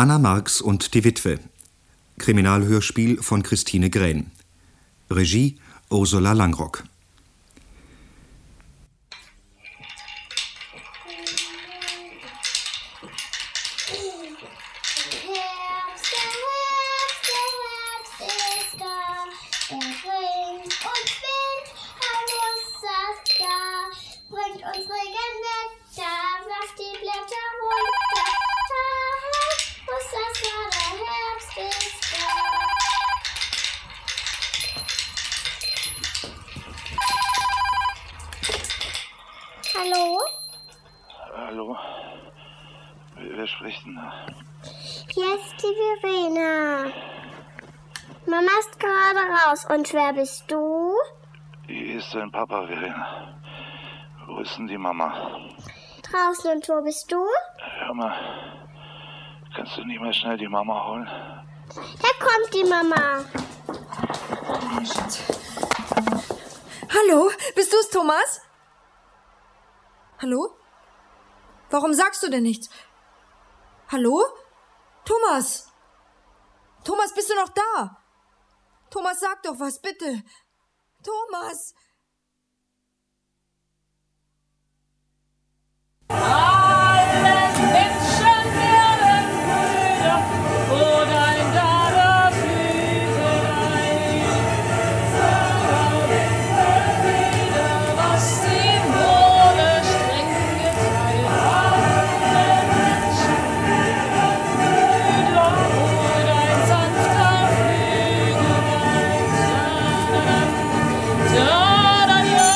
Anna Marx und die Witwe. Kriminalhörspiel von Christine Grähn. Regie Ursula Langrock. Hallo? Wer spricht denn da? Hier ist die Verena. Mama ist gerade raus. Und wer bist du? Hier ist dein Papa, Verena. Wo ist denn die Mama? Draußen. Und wo bist du? Hör mal, kannst du nicht mal schnell die Mama holen? Da kommt die Mama. Hallo, bist du's, Thomas? Hallo? Warum sagst du denn nichts? Hallo? Thomas! Thomas, bist du noch da? Thomas, sag doch was, bitte! Thomas! Alle Menschen werden Brüder, wo dein Vater Flügelei. Wieder, was dem Mode streng geteilt. Alle Menschen werden Brüder, wo dein sanfter Flügelei. Da-da-da-da-da.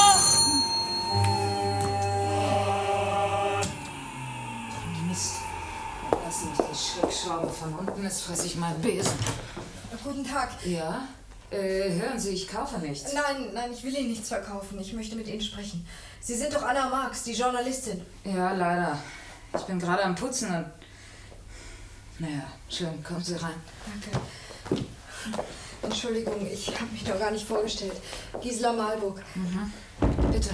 Mist. Lass mich die Schreckschraube von unten, jetzt fresse ich meinen Besen. Guten Tag. Ja? Hören Sie, ich kaufe nichts. Nein, ich will Ihnen nichts verkaufen. Ich möchte mit Ihnen sprechen. Sie sind doch Anna Marx, die Journalistin. Ja, leider. Ich bin gerade am Putzen und... Naja, schön, kommen Sie rein. Danke. Entschuldigung, ich habe mich noch gar nicht vorgestellt. Gisela Malburg. Bitte.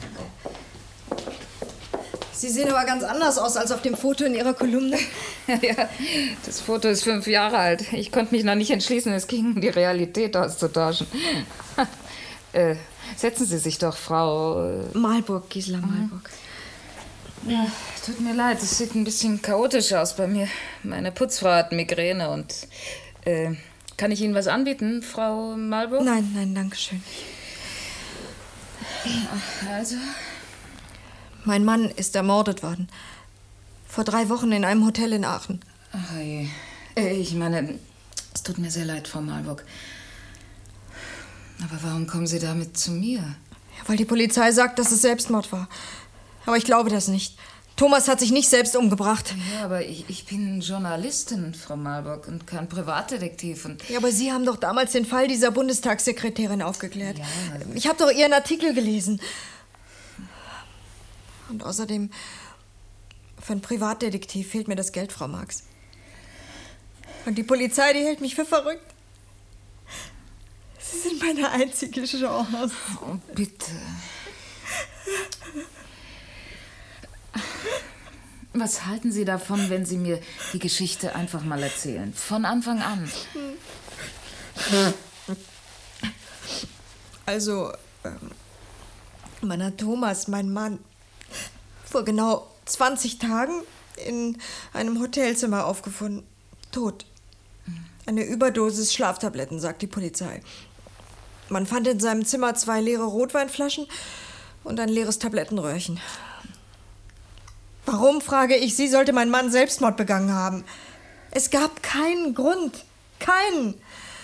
Sie sehen aber ganz anders aus als auf dem Foto in Ihrer Kolumne. Ja, das Foto ist 5 Jahre alt. Ich konnte mich noch nicht entschließen, es ging, die Realität auszutauschen. Setzen Sie sich doch, Frau... Malburg, Gisela Malburg. Ja, tut mir leid, es sieht ein bisschen chaotisch aus bei mir. Meine Putzfrau hat Migräne und... kann ich Ihnen was anbieten, Frau Malburg? Nein, danke schön. Also... Mein Mann ist ermordet worden. Vor 3 Wochen in einem Hotel in Aachen. Ach je. Ich meine, es tut mir sehr leid, Frau Malburg. Aber warum kommen Sie damit zu mir? Ja, weil die Polizei sagt, dass es Selbstmord war. Aber ich glaube das nicht. Thomas hat sich nicht selbst umgebracht. Ja, aber ich bin Journalistin, Frau Malburg, und kein Privatdetektiv. Und Ja, aber Sie haben doch damals den Fall dieser Bundestagssekretärin aufgeklärt. Ja. Ich habe doch Ihren Artikel gelesen. Und außerdem, für einen Privatdetektiv fehlt mir das Geld, Frau Marx. Und die Polizei, die hält mich für verrückt. Sie sind meine einzige Chance. Oh, bitte. Was halten Sie davon, wenn Sie mir die Geschichte einfach mal erzählen? Von Anfang an. Also, meiner Thomas, mein Mann, vor genau 20 Tagen in einem Hotelzimmer aufgefunden. Tot. Eine Überdosis Schlaftabletten, sagt die Polizei. Man fand in seinem Zimmer 2 leere Rotweinflaschen und ein leeres Tablettenröhrchen. Warum, frage ich Sie, sollte mein Mann Selbstmord begangen haben? Es gab keinen Grund. Keinen.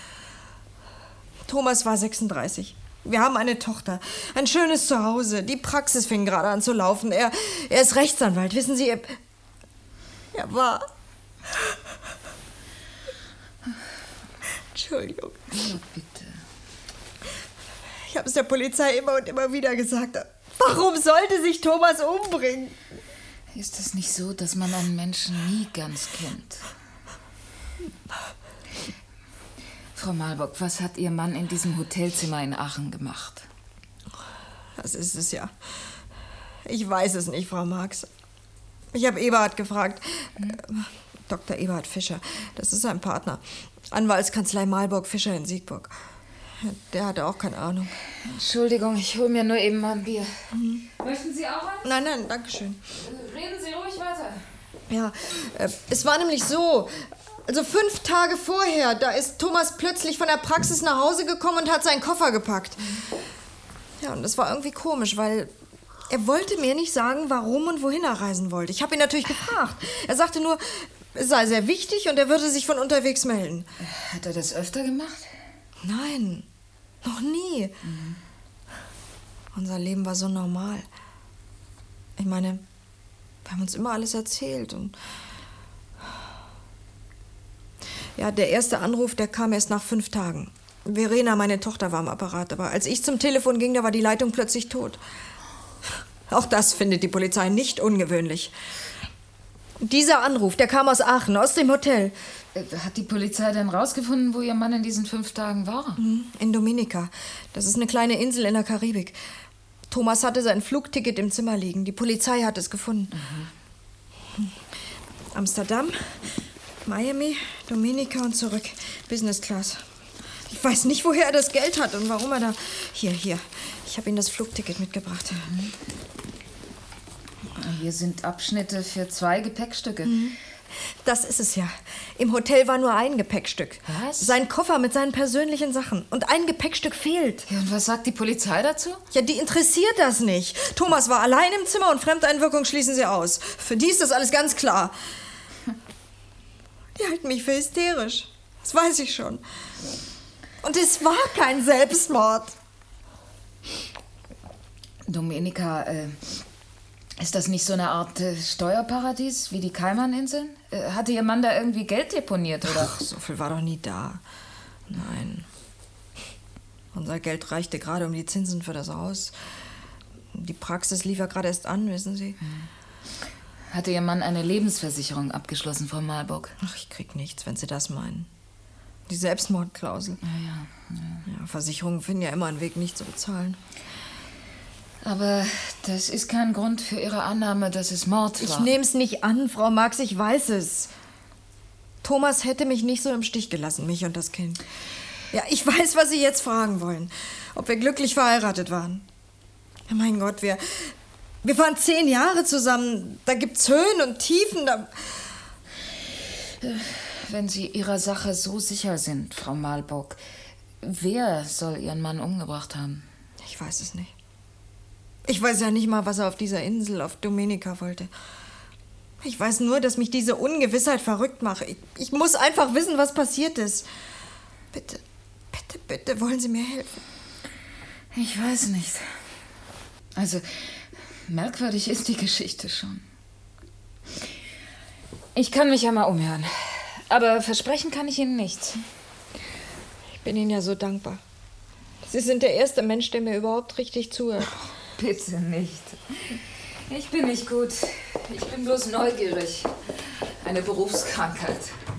Thomas war 36. Wir haben eine Tochter, ein schönes Zuhause. Die Praxis fing gerade an zu laufen. Er ist Rechtsanwalt, wissen Sie, er war... Entschuldigung. Ja, bitte. Ich habe es der Polizei immer und immer wieder gesagt. Warum sollte sich Thomas umbringen? Ist es nicht so, dass man einen Menschen nie ganz kennt? Frau Malburg, was hat Ihr Mann in diesem Hotelzimmer in Aachen gemacht? Das ist es ja. Ich weiß es nicht, Frau Marx. Ich habe Eberhard gefragt. Dr. Eberhard Fischer. Das ist sein Partner. Anwaltskanzlei Malburg Fischer in Siegburg. Der hatte auch keine Ahnung. Entschuldigung, ich hole mir nur eben mal ein Bier. Möchten Sie auch was? Nein, danke schön. Reden Sie ruhig weiter. Ja, es war nämlich so, also 5 Tage vorher, da ist Thomas plötzlich von der Praxis nach Hause gekommen und hat seinen Koffer gepackt. Ja, und das war irgendwie komisch, weil er wollte mir nicht sagen, warum und wohin er reisen wollte. Ich habe ihn natürlich gefragt. Er sagte nur, es sei sehr wichtig und er würde sich von unterwegs melden. Hat er das öfter gemacht? Nein, noch nie. Unser Leben war so normal. Ich meine, wir haben uns immer alles erzählt und... Ja, der erste Anruf, der kam erst nach 5 Tagen. Verena, meine Tochter, war am Apparat, aber als ich zum Telefon ging, da war die Leitung plötzlich tot. Auch das findet die Polizei nicht ungewöhnlich. Dieser Anruf, der kam aus Aachen, aus dem Hotel. Hat die Polizei denn rausgefunden, wo Ihr Mann in diesen 5 Tagen war? In Dominica. Das ist eine kleine Insel in der Karibik. Thomas hatte sein Flugticket im Zimmer liegen. Die Polizei hat es gefunden. Amsterdam, Miami, Dominica und zurück. Business Class. Ich weiß nicht, woher er das Geld hat und warum er da... Hier. Ich habe ihm das Flugticket mitgebracht. Hier sind Abschnitte für 2 Gepäckstücke. Das ist es ja. Im Hotel war nur ein Gepäckstück. Was? Sein Koffer mit seinen persönlichen Sachen. Und ein Gepäckstück fehlt. Ja, und was sagt die Polizei dazu? Ja, die interessiert das nicht. Thomas war allein im Zimmer und Fremdeinwirkung schließen sie aus. Für die ist das alles ganz klar. Die halten mich für hysterisch. Das weiß ich schon. Und es war kein Selbstmord. Dominica, ist das nicht so eine Art Steuerparadies wie die Kaimaninseln? Hatte Ihr Mann da irgendwie Geld deponiert, oder? Ach, so viel war doch nie da. Nein. Unser Geld reichte gerade um die Zinsen für das Haus. Die Praxis lief ja gerade erst an, wissen Sie. Hatte Ihr Mann eine Lebensversicherung abgeschlossen, Frau Malburg? Ach, ich krieg nichts, wenn Sie das meinen. Die Selbstmordklausel. Ja, Versicherungen finden ja immer einen Weg, nicht zu bezahlen. Aber das ist kein Grund für Ihre Annahme, dass es Mord war. Ich nehme es nicht an, Frau Marx, ich weiß es. Thomas hätte mich nicht so im Stich gelassen, mich und das Kind. Ja, ich weiß, was Sie jetzt fragen wollen. Ob wir glücklich verheiratet waren. Ja, mein Gott, wir waren 10 Jahre zusammen. Da gibt's Höhen und Tiefen. Wenn Sie Ihrer Sache so sicher sind, Frau Malburg, wer soll Ihren Mann umgebracht haben? Ich weiß es nicht. Ich weiß ja nicht mal, was er auf dieser Insel auf Dominica wollte. Ich weiß nur, dass mich diese Ungewissheit verrückt macht. Ich muss einfach wissen, was passiert ist. Bitte, bitte, bitte, wollen Sie mir helfen? Ich weiß nicht. Also, merkwürdig ist die Geschichte schon. Ich kann mich ja mal umhören. Aber versprechen kann ich Ihnen nichts. Ich bin Ihnen ja so dankbar. Sie sind der erste Mensch, der mir überhaupt richtig zuhört. Bitte nicht. Ich bin nicht gut. Ich bin bloß neugierig. Eine Berufskrankheit.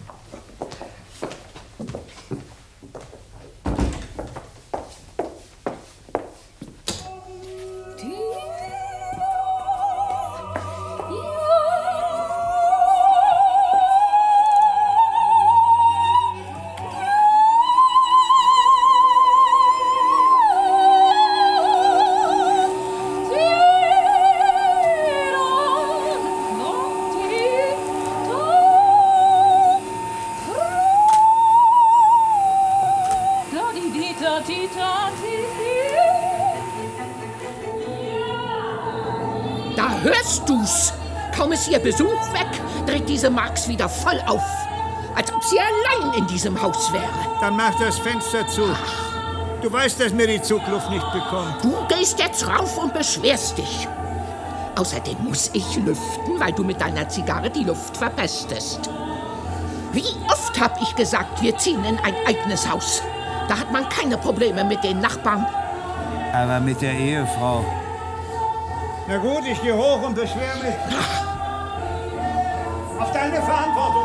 Da hörst du's. Kaum ist ihr Besuch weg, dreht diese Marx wieder voll auf. Als ob sie allein in diesem Haus wäre. Dann mach das Fenster zu. Du weißt, dass mir die Zugluft nicht bekommt. Du gehst jetzt rauf und beschwerst dich. Außerdem muss ich lüften, weil du mit deiner Zigarre die Luft verpestest. Wie oft hab ich gesagt, wir ziehen in ein eigenes Haus. Da hat man keine Probleme mit den Nachbarn. Aber mit der Ehefrau. Na gut, ich gehe hoch und beschwer mich. Auf deine Verantwortung.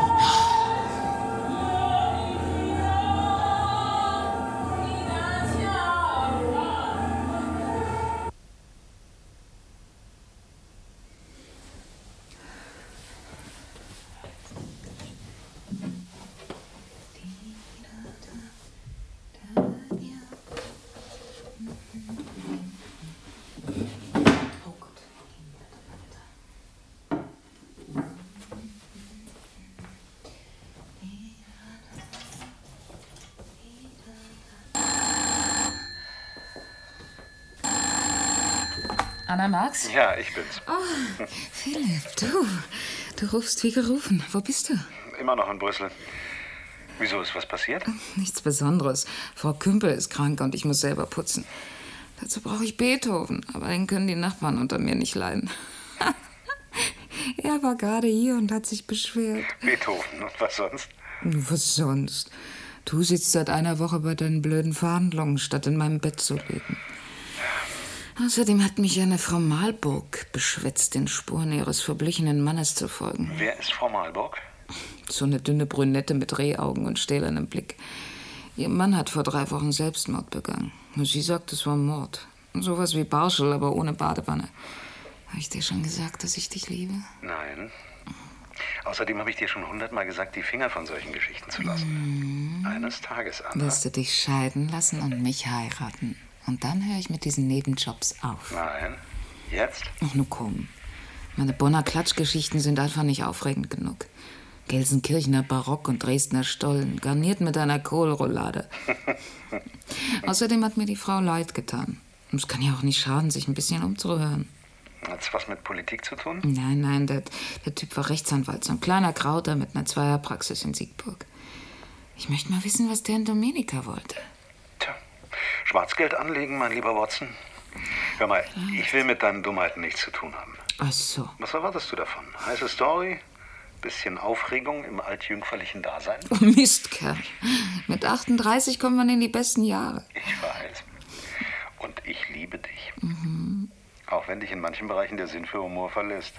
Anna Marx? Ja, ich bin's. Oh, Philipp, du rufst wie gerufen. Wo bist du? Immer noch in Brüssel. Wieso, ist was passiert? Nichts Besonderes. Frau Kümper ist krank und ich muss selber putzen. Dazu brauche ich Beethoven, aber den können die Nachbarn unter mir nicht leiden. Er war gerade hier und hat sich beschwert. Beethoven, und was sonst? Was sonst? Du sitzt seit einer Woche bei deinen blöden Verhandlungen, statt in meinem Bett zu liegen. Außerdem hat mich eine Frau Malburg beschwätzt, den Spuren ihres verblichenen Mannes zu folgen. Wer ist Frau Malburg? So eine dünne Brünette mit Rehaugen und stählernem Blick. Ihr Mann hat vor 3 Wochen Selbstmord begangen. Sie sagt, es war Mord. Sowas wie Barschel, aber ohne Badewanne. Habe ich dir schon gesagt, dass ich dich liebe? Nein. Außerdem habe ich dir schon 100-mal gesagt, die Finger von solchen Geschichten zu lassen. Eines Tages, Anna. Wirst du dich scheiden lassen und mich heiraten? Und dann höre ich mit diesen Nebenjobs auf. Nein. Jetzt? Ach, nun komm. Meine Bonner Klatschgeschichten sind einfach nicht aufregend genug. Gelsenkirchener Barock und Dresdner Stollen, garniert mit einer Kohlroulade. Außerdem hat mir die Frau leid getan. Und es kann ja auch nicht schaden, sich ein bisschen umzuhören. Hat's was mit Politik zu tun? Nein, der Typ war Rechtsanwalt, so ein kleiner Krauter mit einer Zweierpraxis in Siegburg. Ich möchte mal wissen, was der in Dominica wollte. Tja, Schwarzgeld anlegen, mein lieber Watson. Hör mal, ich will mit deinen Dummheiten nichts zu tun haben. Ach so. Was erwartest du davon? Heiße Story? Bisschen Aufregung im altjüngferlichen Dasein? Oh Mist, Kerl. Mit 38 kommt man in die besten Jahre. Ich weiß. Und ich liebe dich. Mhm. Auch wenn dich in manchen Bereichen der Sinn für Humor verlässt.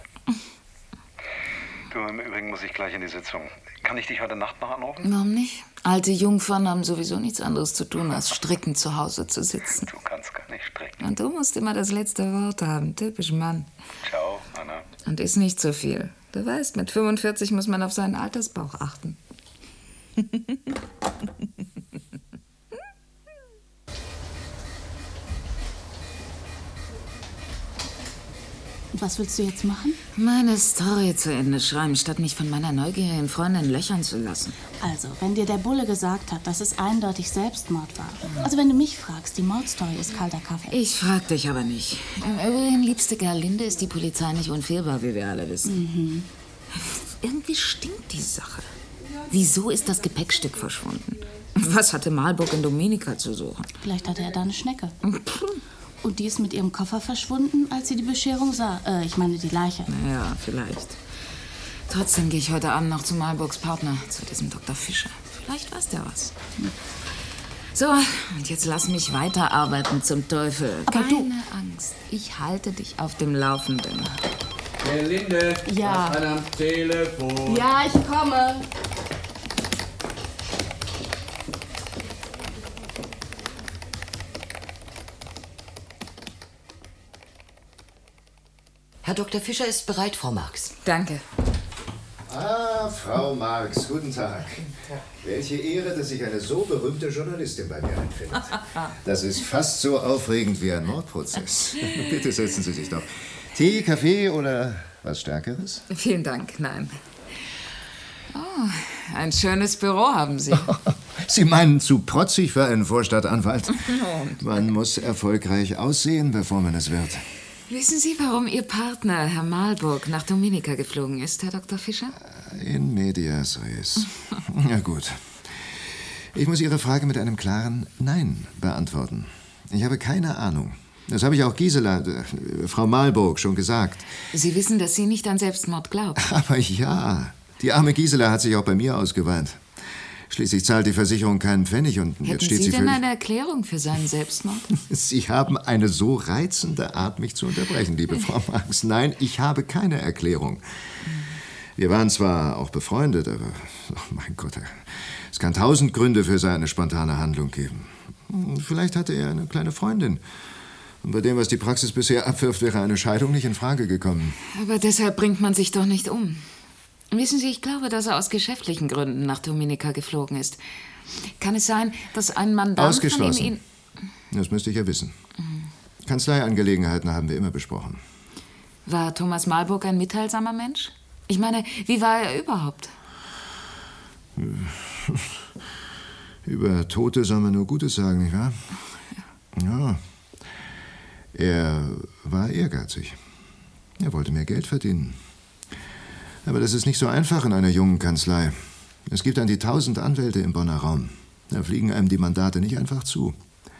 Du, im Übrigen muss ich gleich in die Sitzung. Kann ich dich heute Nacht noch anrufen? Warum nicht? Alte Jungfern haben sowieso nichts anderes zu tun, als strickend zu Hause zu sitzen. Du kannst gar nicht stricken. Und du musst immer das letzte Wort haben. Typisch Mann. Ciao, Anna. Und isst nicht so viel. Du weißt, mit 45 muss man auf seinen Altersbauch achten. Was willst du jetzt machen? Meine Story zu Ende schreiben, statt mich von meiner neugierigen Freundin löchern zu lassen. Also, wenn dir der Bulle gesagt hat, dass es eindeutig Selbstmord war. Also, wenn du mich fragst, die Mordstory ist kalter Kaffee. Ich frag dich aber nicht. Im Übrigen, liebste Gerlinde, ist die Polizei nicht unfehlbar, wie wir alle wissen. Mhm. Irgendwie stinkt die Sache. Wieso ist das Gepäckstück verschwunden? Was hatte Malburg in Dominica zu suchen? Vielleicht hatte er da eine Schnecke. Und die ist mit ihrem Koffer verschwunden, als sie die Bescherung sah. Ich meine, die Leiche. Ja, vielleicht. Trotzdem gehe ich heute Abend noch zu Malburgs Partner, zu diesem Dr. Fischer. Vielleicht weiß der was. So, und jetzt lass mich weiterarbeiten zum Teufel. Aber Keine Angst, ich halte dich auf dem Laufenden. Gerlinde, Ja. was an am Telefon. Ja, ich komme. Herr Dr. Fischer ist bereit, Frau Marx. Danke. Ah, Frau Marx, guten Tag. Welche Ehre, dass sich eine so berühmte Journalistin bei mir einfindet. Das ist fast so aufregend wie ein Mordprozess. Bitte setzen Sie sich doch. Tee, Kaffee oder was Stärkeres? Vielen Dank, nein. Oh, ein schönes Büro haben Sie. Sie meinen zu protzig für einen Vorstadtanwalt? Man muss erfolgreich aussehen, bevor man es wird. Wissen Sie, warum Ihr Partner, Herr Malburg, nach Dominica geflogen ist, Herr Dr. Fischer? In medias res. Na gut. Ich muss Ihre Frage mit einem klaren Nein beantworten. Ich habe keine Ahnung. Das habe ich auch Gisela, Frau Malburg, schon gesagt. Sie wissen, dass sie nicht an Selbstmord glaubt. Aber ja, die arme Gisela hat sich auch bei mir ausgeweint. Schließlich zahlt die Versicherung keinen Pfennig und jetzt Hätten steht Sie sie denn völlig... eine Erklärung für seinen Selbstmord? Sie haben eine so reizende Art, mich zu unterbrechen, liebe Frau Marx. Nein, ich habe keine Erklärung. Wir waren zwar auch befreundet, aber, oh mein Gott, es kann 1000 Gründe für seine spontane Handlung geben. Vielleicht hatte er eine kleine Freundin. Und bei dem, was die Praxis bisher abwirft, wäre eine Scheidung nicht in Frage gekommen. Aber deshalb bringt man sich doch nicht um. Wissen Sie, ich glaube, dass er aus geschäftlichen Gründen nach Dominica geflogen ist. Kann es sein, dass ein Mandant Ausgeschlossen. von ihm Das müsste ich ja wissen. Kanzleiangelegenheiten haben wir immer besprochen. War Thomas Malburg ein mitteilsamer Mensch? Ich meine, wie war er überhaupt? Über Tote soll man nur Gutes sagen, nicht wahr? Ja. Er war ehrgeizig. Er wollte mehr Geld verdienen. Aber das ist nicht so einfach in einer jungen Kanzlei. Es gibt an die 1000 Anwälte im Bonner Raum. Da fliegen einem die Mandate nicht einfach zu.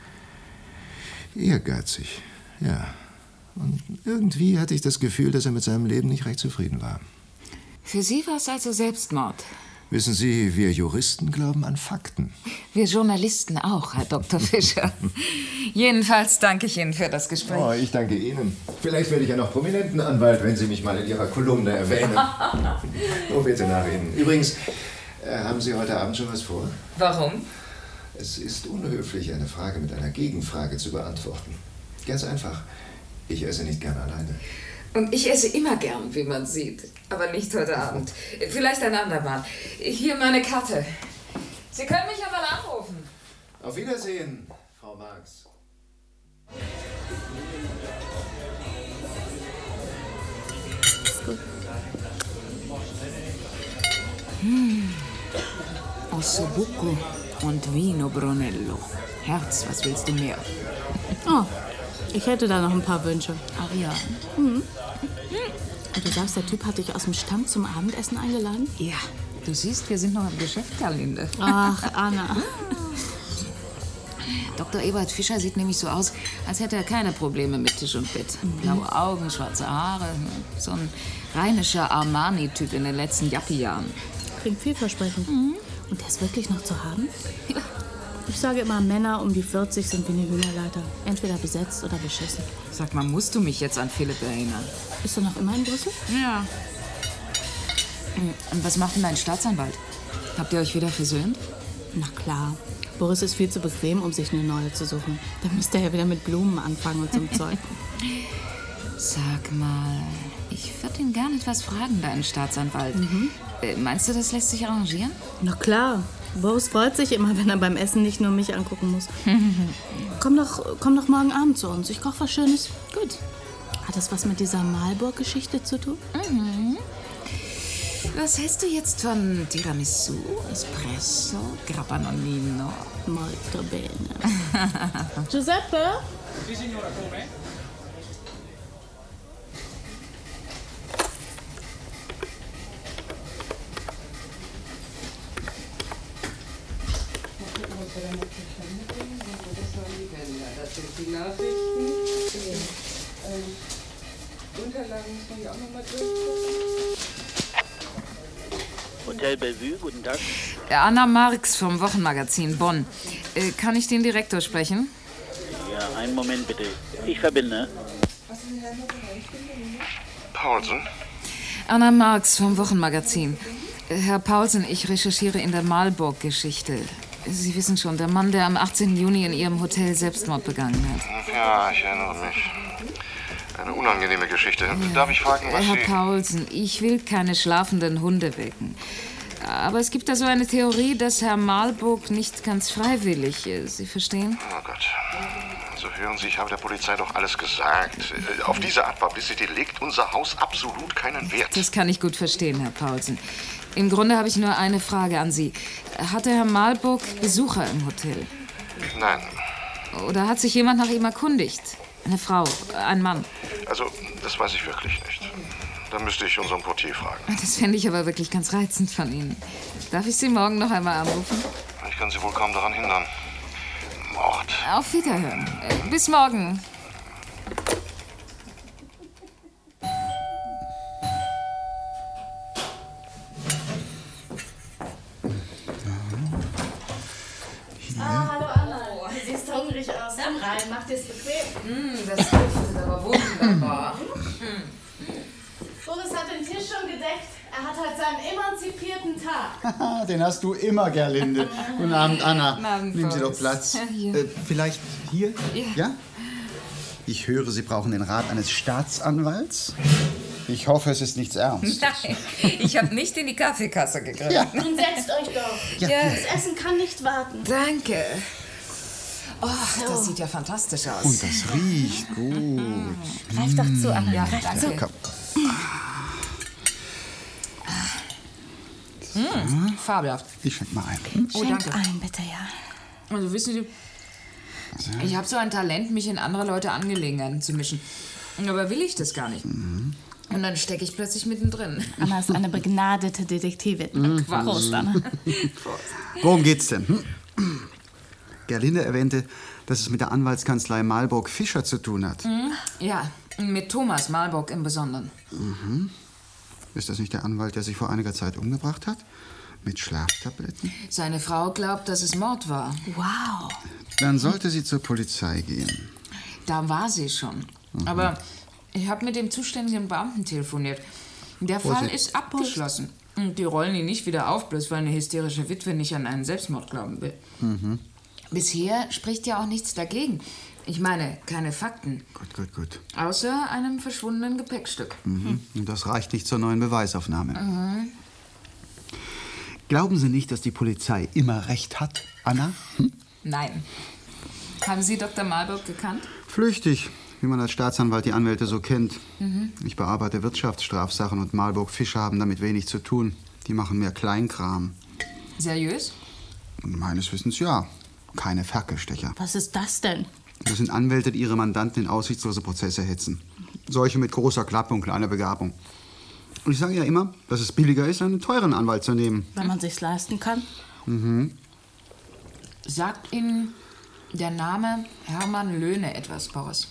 Ehrgeizig, ja. Und irgendwie hatte ich das Gefühl, dass er mit seinem Leben nicht recht zufrieden war. Für Sie war es also Selbstmord? Wissen Sie, wir Juristen glauben an Fakten. Wir Journalisten auch, Herr Dr. Fischer. Jedenfalls danke ich Ihnen für das Gespräch. Oh, ich danke Ihnen. Vielleicht werde ich ja noch Prominentenanwalt, wenn Sie mich mal in Ihrer Kolumne erwähnen. Oh, bitte nachreden. Übrigens, haben Sie heute Abend schon was vor? Warum? Es ist unhöflich, eine Frage mit einer Gegenfrage zu beantworten. Ganz einfach. Ich esse nicht gern alleine. Und ich esse immer gern, wie man sieht. Aber nicht heute Abend. Vielleicht ein andermal. Hier meine Karte. Sie können mich ja mal anrufen. Auf Wiedersehen, Frau Marx. Ist gut. Ossobuco und Vino Brunello. Herz, was willst du mehr? Oh, ich hätte da noch ein paar Wünsche. Ach ja. Mhm. Und du sagst, der Typ hat dich aus dem Stamm zum Abendessen eingeladen? Ja, du siehst, wir sind noch im Geschäft, Gerlinde. Ach, Anna. Dr. Ebert Fischer sieht nämlich so aus, als hätte er keine Probleme mit Tisch und Bett. Blaue Augen, schwarze Haare. So ein rheinischer Armani-Typ in den letzten Yuppie-Jahren. Klingt vielversprechend. Und der ist wirklich noch zu haben? Ja. Ich sage immer, Männer um die 40 sind wie eine Hühnerleiter. Entweder besetzt oder beschissen. Sag mal, musst du mich jetzt an Philipp erinnern? Ist er noch immer in Brüssel? Ja. Und was macht denn dein Staatsanwalt? Habt ihr euch wieder versöhnt? Na klar. Boris ist viel zu bequem, um sich eine neue zu suchen. Da müsste er ja wieder mit Blumen anfangen und zum Zeug. Sag mal, ich würde ihn gerne etwas fragen, deinen Staatsanwalt. Meinst du, das lässt sich arrangieren? Na klar. Boris freut sich immer, wenn er beim Essen nicht nur mich angucken muss. Komm doch morgen Abend zu uns. Ich koche was Schönes. Gut. Hat das was mit dieser Marlborough-Geschichte zu tun? Was hältst du jetzt von Tiramisu, Espresso, Grappa Nonnino? Molto bene. Giuseppe? Sì, signora, come? Das sind die Nachrichten. Unterlagen muss man ja auch nochmal durchgucken. Hotel Bellevue, guten Tag. Anna Marx vom Wochenmagazin Bonn. Kann ich den Direktor sprechen? Ja, einen Moment bitte. Ich verbinde. Paulsen? Anna Marx vom Wochenmagazin. Herr Paulsen, ich recherchiere in der Marlborough-Geschichte. Sie wissen schon, der Mann, der am 18. Juni in Ihrem Hotel Selbstmord begangen hat. Ja, ich erinnere mich. Eine unangenehme Geschichte. Darf ich fragen, was Herr Sie... Paulsen, ich will keine schlafenden Hunde wecken. Aber es gibt da so eine Theorie, dass Herr Marlborough nicht ganz freiwillig ist. Sie verstehen? Oh Gott. Also hören Sie, ich habe der Polizei doch alles gesagt. Auf diese Art Publicity legt unser Haus absolut keinen Wert. Das kann ich gut verstehen, Herr Paulsen. Im Grunde habe ich nur eine Frage an Sie. Hatte Herr Marlborough Besucher im Hotel? Nein. Oder hat sich jemand nach ihm erkundigt? Eine Frau, ein Mann? Also, das weiß ich wirklich nicht. Da müsste ich unseren Portier fragen. Das fände ich aber wirklich ganz reizend von Ihnen. Darf ich Sie morgen noch einmal anrufen? Ich kann Sie wohl kaum daran hindern. Mord. Auf Wiederhören. Bis morgen. Hallo Anna. Du siehst hungrig aus. Komm rein, mach dir's bequem. Das duftet aber wunderbar. Boris hat den Tisch schon gedeckt. Er hat heute seinen emanzipierten Tag. Den hast du immer, Gerlinde. Guten Abend, Anna. Guten Abend, Nehmen Sie doch Boris. Platz. Hier. Vielleicht hier? Ja. Ich höre, Sie brauchen den Rat eines Staatsanwalts. Ich hoffe, es ist nichts ernst. Nein, ich habe nicht in die Kaffeekasse gegriffen. Ja. Nun setzt euch doch. Ja. Das Essen kann nicht warten. Danke. Oh, das sieht ja fantastisch aus. Und das riecht gut. Greif doch zu, Anna. Ja, Greif danke. zu. Komm. Fabelhaft. Ich schenk mal ein. Oh, Schenk danke. ein, bitte, ja. Also wissen Sie, Ich habe so ein Talent, mich in andere Leute Angelegenheiten zu mischen. Aber will ich das gar nicht. Und dann stecke ich plötzlich mittendrin. Anna ist eine begnadete Detektivin. Prost, Anna. Worum geht's denn? Gerlinde erwähnte, dass es mit der Anwaltskanzlei Malburg-Fischer zu tun hat. Ja, mit Thomas Malburg im Besonderen. Ist das nicht der Anwalt, der sich vor einiger Zeit umgebracht hat? Mit Schlaftabletten? Seine Frau glaubt, dass es Mord war. Wow. Dann sollte sie zur Polizei gehen. Da war sie schon. Aber ich habe mit dem zuständigen Beamten telefoniert. Der Fall ist abgeschlossen. Und die rollen ihn nicht wieder auf, bloß weil eine hysterische Witwe nicht an einen Selbstmord glauben will. Bisher spricht ja auch nichts dagegen. Ich meine, keine Fakten. Gut. Außer einem verschwundenen Gepäckstück. Und das reicht nicht zur neuen Beweisaufnahme. Glauben Sie nicht, dass die Polizei immer recht hat, Anna? Nein. Haben Sie Dr. Malburg gekannt? Flüchtig, wie man als Staatsanwalt die Anwälte so kennt. Ich bearbeite Wirtschaftsstrafsachen und Malburg-Fischer haben damit wenig zu tun. Die machen mehr Kleinkram. Seriös? Meines Wissens ja. Keine Ferkelstecher. Was ist das denn? Das sind Anwälte, die ihre Mandanten in aussichtslose Prozesse hetzen. Solche mit großer Klappe und kleiner Begabung. Und ich sage ja immer, dass es billiger ist, einen teuren Anwalt zu nehmen. Wenn man sich's leisten kann. Sagt Ihnen der Name Hermann Löhne etwas, Boris?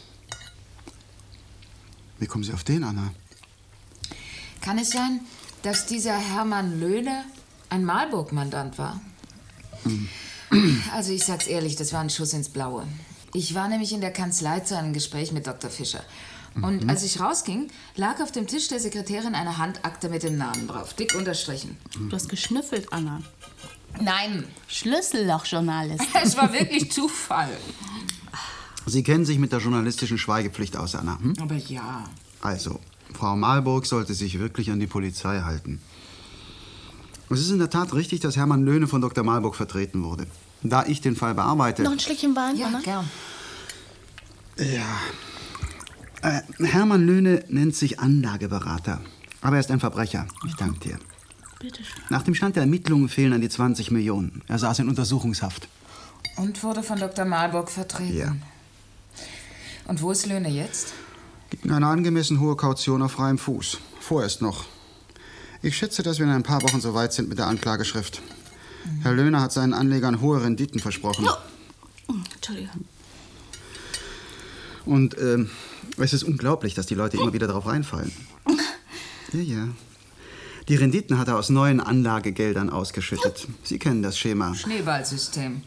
Wie kommen Sie auf den, Anna? Kann es sein, dass dieser Hermann Löhne ein Malburg-Mandant war? Also ich sag's ehrlich, das war ein Schuss ins Blaue. Ich war nämlich in der Kanzlei zu einem Gespräch mit Dr. Fischer. Und als ich rausging, lag auf dem Tisch der Sekretärin eine Handakte mit dem Namen drauf, dick unterstrichen. Du hast geschnüffelt, Anna. Nein. Schlüssellochjournalist. Es war wirklich Zufall. Sie kennen sich mit der journalistischen Schweigepflicht aus, Anna. Aber ja. Also, Frau Malburg sollte sich wirklich an die Polizei halten. Es ist in der Tat richtig, dass Hermann Löhne von Dr. Malburg vertreten wurde. Da ich den Fall bearbeite... Noch ein Schlückchen Wein, Ja, Anna? gern. Ja. Hermann Löhne nennt sich Anlageberater. Aber er ist ein Verbrecher. Ich danke dir. Bitte schön. Nach dem Stand der Ermittlungen fehlen an die 20 Millionen. Er saß in Untersuchungshaft. Und wurde von Dr. Malburg vertreten. Ja. Und wo ist Löhne jetzt? Gegen eine angemessen hohe Kaution auf freiem Fuß. Vorerst noch. Ich schätze, dass wir in ein paar Wochen so weit sind mit der Anklageschrift. Herr Löhne hat seinen Anlegern hohe Renditen versprochen. Entschuldigung. Und es ist unglaublich, dass die Leute immer wieder darauf reinfallen. Ja. Die Renditen hat er aus neuen Anlagegeldern ausgeschüttet. Sie kennen das Schema. Schneeballsystem.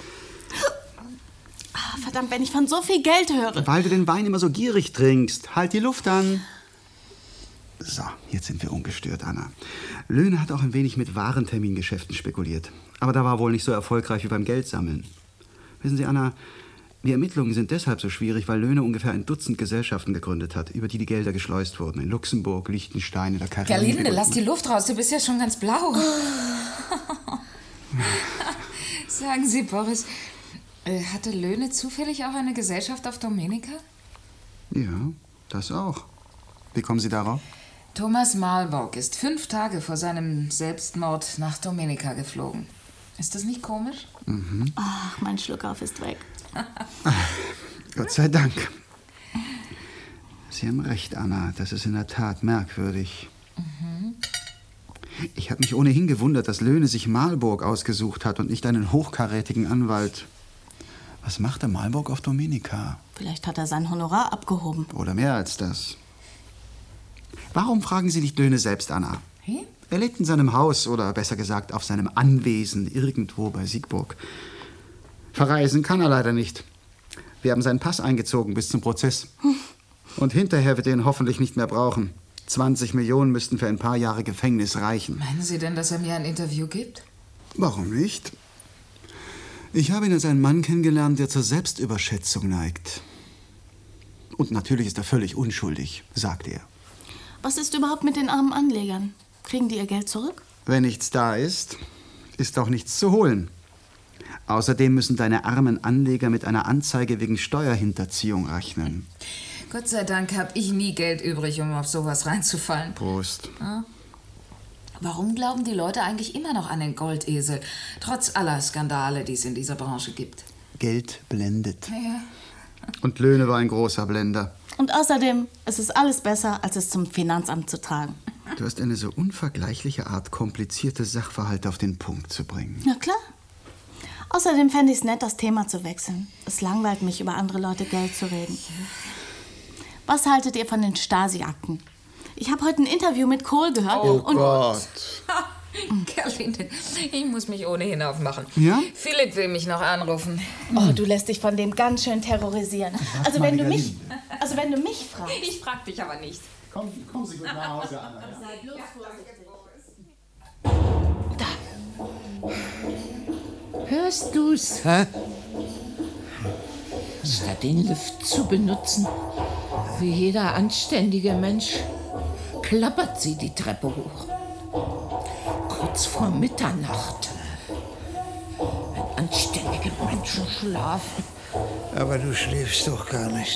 Verdammt, wenn ich von so viel Geld höre. Weil du den Wein immer so gierig trinkst. Halt die Luft an. So, jetzt sind wir ungestört, Anna. Löhne hat auch ein wenig mit Warentermingeschäften spekuliert. Aber da war wohl nicht so erfolgreich wie beim Geldsammeln. Wissen Sie, Anna, die Ermittlungen sind deshalb so schwierig, weil Löhne ungefähr ein Dutzend Gesellschaften gegründet hat, über die die Gelder geschleust wurden. In Luxemburg, Liechtenstein, in der Karibik. Gerlinde, lass die Luft raus, du bist ja schon ganz blau. Sagen Sie, Boris, hatte Löhne zufällig auch eine Gesellschaft auf Dominica? Ja, das auch. Wie kommen Sie darauf? Thomas Malburg ist 5 Tage vor seinem Selbstmord nach Dominica geflogen. Ist das nicht komisch? Ach, mein Schluckauf ist weg. Gott sei Dank. Sie haben recht, Anna. Das ist in der Tat merkwürdig. Ich habe mich ohnehin gewundert, dass Löhne sich Malburg ausgesucht hat und nicht einen hochkarätigen Anwalt. Was macht der Malburg auf Dominica? Vielleicht hat er sein Honorar abgehoben. Oder mehr als das. Warum fragen Sie nicht Löhne selbst, Anna? Wie? Er lebt in seinem Haus, oder besser gesagt auf seinem Anwesen, irgendwo bei Siegburg. Verreisen kann er leider nicht. Wir haben seinen Pass eingezogen bis zum Prozess. Und hinterher wird er ihn hoffentlich nicht mehr brauchen. 20 Millionen müssten für ein paar Jahre Gefängnis reichen. Meinen Sie denn, dass er mir ein Interview gibt? Warum nicht? Ich habe ihn als einen Mann kennengelernt, der zur Selbstüberschätzung neigt. Und natürlich ist er völlig unschuldig, sagt er. Was ist überhaupt mit den armen Anlegern? Kriegen die ihr Geld zurück? Wenn nichts da ist, ist auch nichts zu holen. Außerdem müssen deine armen Anleger mit einer Anzeige wegen Steuerhinterziehung rechnen. Gott sei Dank habe ich nie Geld übrig, um auf sowas reinzufallen. Prost. Ja. Warum glauben die Leute eigentlich immer noch an den Goldesel, trotz aller Skandale, die es in dieser Branche gibt? Geld blendet. Ja. Und Löhne war ein großer Blender. Und außerdem ist es alles besser, als es zum Finanzamt zu tragen. Du hast eine so unvergleichliche Art, komplizierte Sachverhalte auf den Punkt zu bringen. Na klar. Außerdem fände ich es nett, das Thema zu wechseln. Es langweilt mich, über andere Leute Geld zu reden. Was haltet ihr von den Stasi-Akten? Ich habe heute ein Interview mit Kohl gehört. Oh Gott. Gerlinde, ich muss mich ohnehin aufmachen. Ja? Philipp will mich noch anrufen. Oh, du lässt dich von dem ganz schön terrorisieren. Also wenn du mich fragst. Ich frag dich aber nicht. Kommen Sie gut nach Hause, Anna. Ja. Sei bloß vorsichtig. Hörst du's? Hä? Statt den Lift zu benutzen, wie jeder anständige Mensch, klappert sie die Treppe hoch. Kurz vor Mitternacht. Wenn anständige Menschen schlafen. Aber du schläfst doch gar nicht.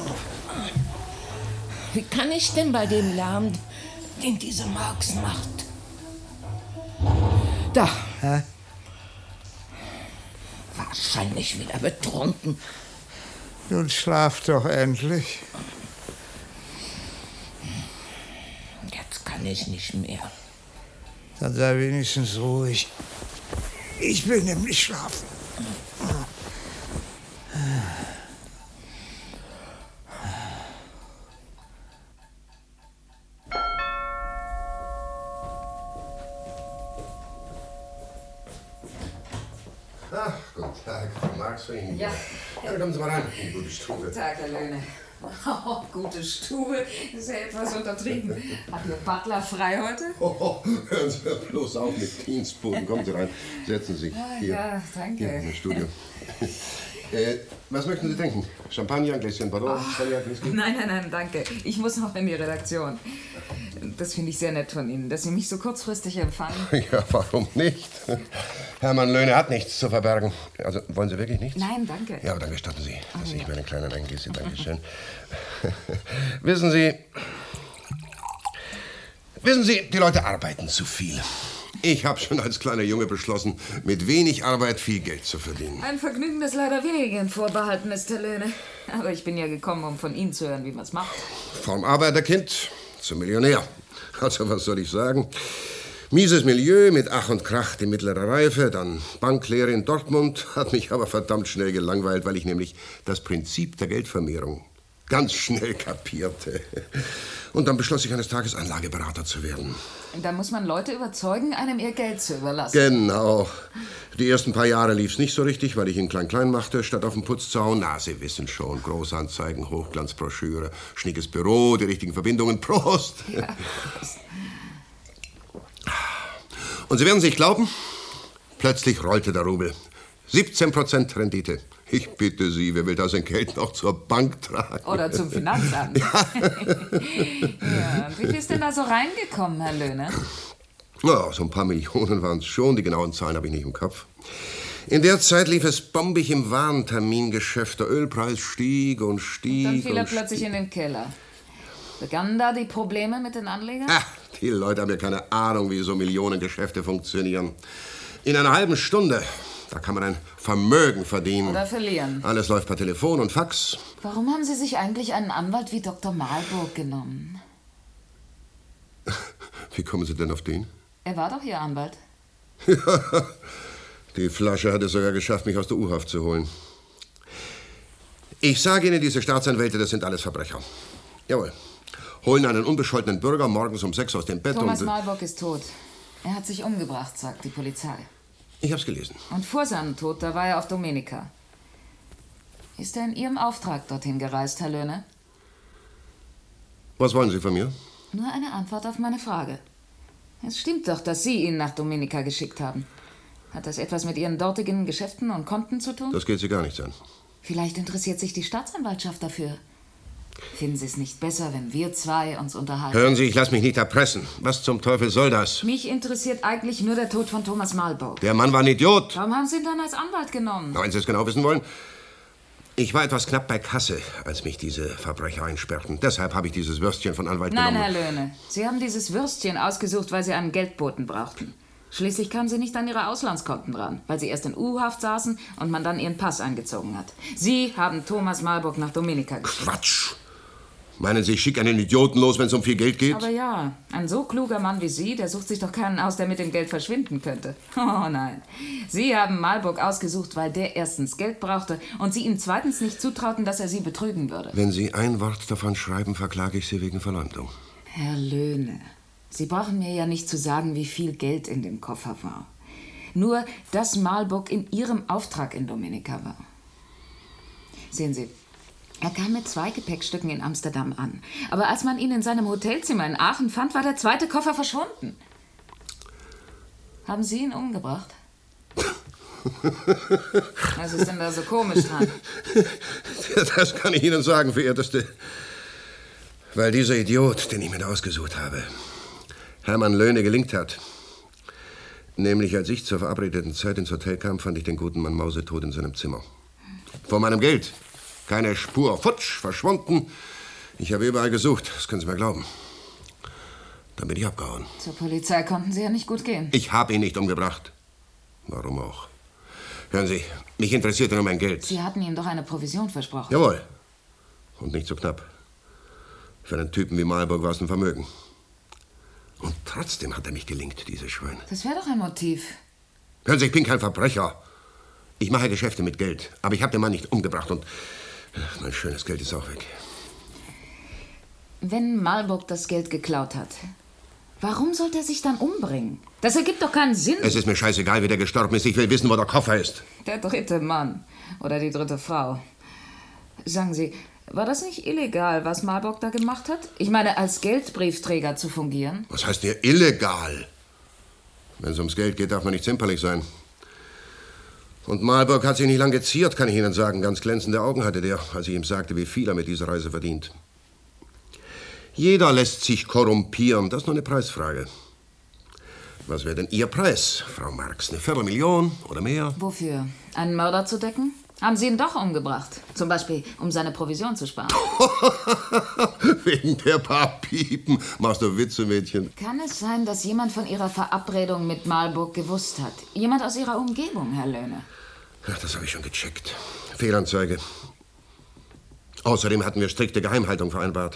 Wie kann ich denn bei dem Lärm, den diese Marx macht? Da. Hä? Wahrscheinlich wieder betrunken. Nun schlaf doch endlich. Jetzt kann ich nicht mehr. Dann sei wenigstens ruhig. Ich will nämlich schlafen. Ach, guten Tag, Frau Marx. Ja. Ja, kommen Sie mal rein. Eine gute Stube. Guten Tag, Herr Löhne. Oh, gute Stube. Das ist ja etwas untertrieben. Hat Ihr Butler frei heute? Oh, hören Sie bloß auf mit Dienstboten. Kommen Sie rein. Setzen Sie sich. Hier. Ja, danke. Hier in das Studio. Was möchten Sie trinken? Champagner, ein Gläschen Bordeaux, Cognac, Whisky? Nein, danke. Ich muss noch in die Redaktion. Das finde ich sehr nett von Ihnen, dass Sie mich so kurzfristig empfangen. Ja, warum nicht? Hermann Löhne hat nichts zu verbergen. Also, wollen Sie wirklich nichts? Nein, danke. Ja, aber dann gestatten Sie, dass ich mir einen kleinen eingieße. Dankeschön. Wissen Sie, die Leute arbeiten zu viel. Ich habe schon als kleiner Junge beschlossen, mit wenig Arbeit viel Geld zu verdienen. Ein Vergnügen, das leider wenigen vorbehalten ist, Herr Löhne. Aber ich bin ja gekommen, um von Ihnen zu hören, wie man es macht. Vom Arbeiterkind zum Millionär. Also, was soll ich sagen? Mieses Milieu mit Ach und Krach die mittlere Reife, dann Banklehre in Dortmund, hat mich aber verdammt schnell gelangweilt, weil ich nämlich das Prinzip der Geldvermehrung ganz schnell kapierte. Und dann beschloss ich eines Tages, Anlageberater zu werden. Da muss man Leute überzeugen, einem ihr Geld zu überlassen. Genau. Die ersten paar Jahre lief's nicht so richtig, weil ich ihn klein machte, statt auf den Putz zu hauen. Na, Sie wissen schon, Großanzeigen, Hochglanzbroschüre, schnickes Büro, die richtigen Verbindungen. Prost! Ja, Prost. Und Sie werden sich glauben, plötzlich rollte der Rubel. 17% Rendite. Ich bitte Sie, wer will da sein Geld noch zur Bank tragen? Oder zum Finanzamt. Ja. Ja, und wie viel ist denn da so reingekommen, Herr Löhne? Ja, so ein paar Millionen waren es schon. Die genauen Zahlen habe ich nicht im Kopf. In der Zeit lief es bombig im Warentermingeschäft. Der Ölpreis stieg und stieg. Dann fiel er plötzlich in den Keller. Begannen da die Probleme mit den Anlegern? Ach, die Leute haben ja keine Ahnung, wie so Millionengeschäfte funktionieren. In einer halben Stunde, da kann man ein Vermögen verdienen. Oder verlieren. Alles läuft per Telefon und Fax. Warum haben Sie sich eigentlich einen Anwalt wie Dr. Malburg genommen? Wie kommen Sie denn auf den? Er war doch Ihr Anwalt. Ja, die Flasche hat es sogar geschafft, mich aus der U-Haft zu holen. Ich sage Ihnen, diese Staatsanwälte, das sind alles Verbrecher. Jawohl. Holen einen unbescholtenen Bürger morgens um 6 aus dem Bett Thomas und... Malburg ist tot. Er hat sich umgebracht, sagt die Polizei. Ich hab's gelesen. Und vor seinem Tod, da war er auf Domenica. Ist er in Ihrem Auftrag dorthin gereist, Herr Löhne? Was wollen Sie von mir? Nur eine Antwort auf meine Frage. Es stimmt doch, dass Sie ihn nach Domenica geschickt haben. Hat das etwas mit Ihren dortigen Geschäften und Konten zu tun? Das geht Sie gar nichts an. Vielleicht interessiert sich die Staatsanwaltschaft dafür. Finden Sie es nicht besser, wenn wir zwei uns unterhalten? Hören Sie, ich lasse mich nicht erpressen. Was zum Teufel soll das? Mich interessiert eigentlich nur der Tod von Thomas Malburg. Der Mann war ein Idiot. Warum haben Sie ihn dann als Anwalt genommen? Na, wenn Sie es genau wissen wollen. Ich war etwas knapp bei Kasse, als mich diese Verbrecher einsperrten. Deshalb habe ich dieses Würstchen von Anwalt Nein, genommen. Herr Löhne. Sie haben dieses Würstchen ausgesucht, weil Sie einen Geldboten brauchten. Schließlich kamen sie nicht an ihre Auslandskonten ran, weil sie erst in U-Haft saßen und man dann ihren Pass eingezogen hat. Sie haben Thomas Malburg nach Dominica geschickt. Quatsch! Meinen Sie, ich schicke einen Idioten los, wenn es um viel Geld geht? Aber ja, ein so kluger Mann wie Sie, der sucht sich doch keinen aus, der mit dem Geld verschwinden könnte. Oh nein. Sie haben Malburg ausgesucht, weil der erstens Geld brauchte und Sie ihm zweitens nicht zutrauten, dass er Sie betrügen würde. Wenn Sie ein Wort davon schreiben, verklage ich Sie wegen Verleumdung. Herr Löhne, Sie brauchen mir ja nicht zu sagen, wie viel Geld in dem Koffer war. Nur, dass Malburg in Ihrem Auftrag in Dominica war. Sehen Sie, er kam mit 2 Gepäckstücken in Amsterdam an. Aber als man ihn in seinem Hotelzimmer in Aachen fand, war der zweite Koffer verschwunden. Haben Sie ihn umgebracht? Was ist denn da so komisch dran? Das kann ich Ihnen sagen, verehrteste. Weil dieser Idiot, den ich mir da ausgesucht habe, Hermann Löhne gelingt hat. Nämlich als ich zur verabredeten Zeit ins Hotel kam, fand ich den guten Mann mausetot in seinem Zimmer. Vor meinem Geld. Keine Spur. Futsch, verschwunden. Ich habe überall gesucht, das können Sie mir glauben. Dann bin ich abgehauen. Zur Polizei konnten Sie ja nicht gut gehen. Ich habe ihn nicht umgebracht. Warum auch? Hören Sie, mich interessierte nur mein Geld. Sie hatten ihm doch eine Provision versprochen. Jawohl. Und nicht so knapp. Für einen Typen wie Malburg war es ein Vermögen. Und trotzdem hat er mich gelingt, diese Schweine. Das wäre doch ein Motiv. Hören Sie, ich bin kein Verbrecher. Ich mache Geschäfte mit Geld. Aber ich habe den Mann nicht umgebracht und mein schönes Geld ist auch weg. Wenn Malburg das Geld geklaut hat, warum sollte er sich dann umbringen? Das ergibt doch keinen Sinn. Es ist mir scheißegal, wie der gestorben ist. Ich will wissen, wo der Koffer ist. Der dritte Mann oder die dritte Frau. Sagen Sie, war das nicht illegal, was Malburg da gemacht hat? Ich meine, als Geldbriefträger zu fungieren? Was heißt hier illegal? Wenn es ums Geld geht, darf man nicht zimperlich sein. Und Malburg hat sich nicht lang geziert, kann ich Ihnen sagen. Ganz glänzende Augen hatte der, als ich ihm sagte, wie viel er mit dieser Reise verdient. Jeder lässt sich korrumpieren, das ist nur eine Preisfrage. Was wäre denn Ihr Preis, Frau Marx? 250.000 oder mehr? Wofür? Einen Mörder zu decken? Haben Sie ihn doch umgebracht. Zum Beispiel, um seine Provision zu sparen. Wegen der paar Piepen. Machst du Witze, Mädchen? Kann es sein, dass jemand von Ihrer Verabredung mit Malburg gewusst hat? Jemand aus Ihrer Umgebung, Herr Löhne? Ach, das habe ich schon gecheckt. Fehlanzeige. Außerdem hatten wir strikte Geheimhaltung vereinbart.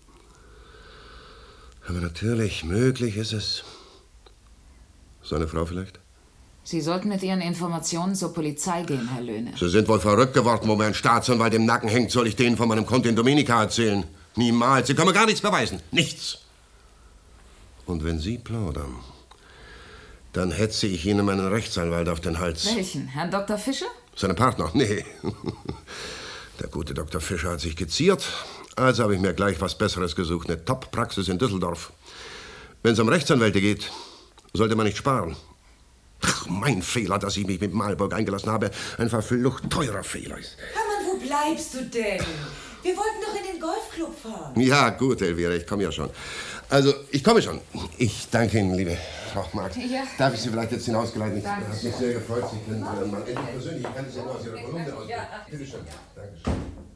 Aber natürlich, möglich ist es. Seine Frau vielleicht? Sie sollten mit Ihren Informationen zur Polizei gehen, Herr Löhne. Sie sind wohl verrückt geworden, wo mir ein Staatsanwalt im Nacken hängt. Soll ich denen von meinem Konto in Dominica erzählen? Niemals. Sie können mir gar nichts beweisen. Nichts. Und wenn Sie plaudern, dann hetze ich Ihnen meinen Rechtsanwalt auf den Hals. Welchen? Herrn Dr. Fischer? Seinen Partner? Nee. Der gute Dr. Fischer hat sich geziert. Also habe ich mir gleich was Besseres gesucht. Eine Top-Praxis in Düsseldorf. Wenn es um Rechtsanwälte geht, sollte man nicht sparen. Ach, mein Fehler, dass ich mich mit Malburg eingelassen habe. Ein verflucht teurer Fehler. Hermann, wo bleibst du denn? Wir wollten doch in den Golfclub fahren. Ja, gut, Elvira, ich komme ja schon. Also, ich komme schon. Ich danke Ihnen, liebe Frau Marx. Ja. Darf ich Sie vielleicht jetzt hinausgeleiten? Ich habe Danke. mich sehr gefreut, Sie kennen mal endlich persönlich. Ich kann Sie ja nur aus Ihrer Kolumne aus. Bitte schön. Dankeschön.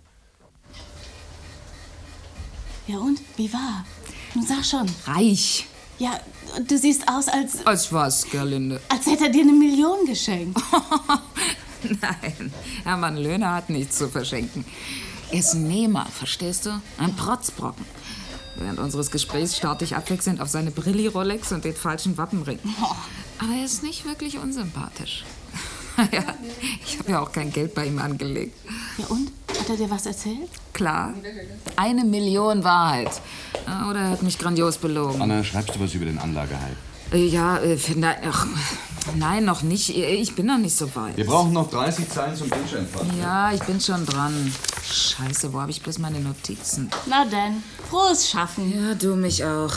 Ja und? Wie war? Nun sag schon. Reich. Ja, du siehst aus, als Als was, Gerlinde? als hätte er dir 1 Million geschenkt. Nein, Hermann Löhne hat nichts zu verschenken. Er ist ein Nehmer, verstehst du? Ein Protzbrocken. Während unseres Gesprächs starrte ich abwechselnd auf seine Brilli-Rolex und den falschen Wappenring. Aber er ist nicht wirklich unsympathisch. Ja, ich habe ja auch kein Geld bei ihm angelegt. Ja und? Hat er dir was erzählt? Klar. 1 Million Wahrheit. Oder er hat mich grandios belogen. Anna, schreibst du was über den Anlagehype? Ja, nein, noch nicht. Ich bin noch nicht so weit. Wir brauchen noch 30 Zeilen zum Wunschentfalten. Ja, ich bin schon dran. Scheiße, wo habe ich bloß meine Notizen? Na denn, frohes Schaffen. Ja, du mich auch.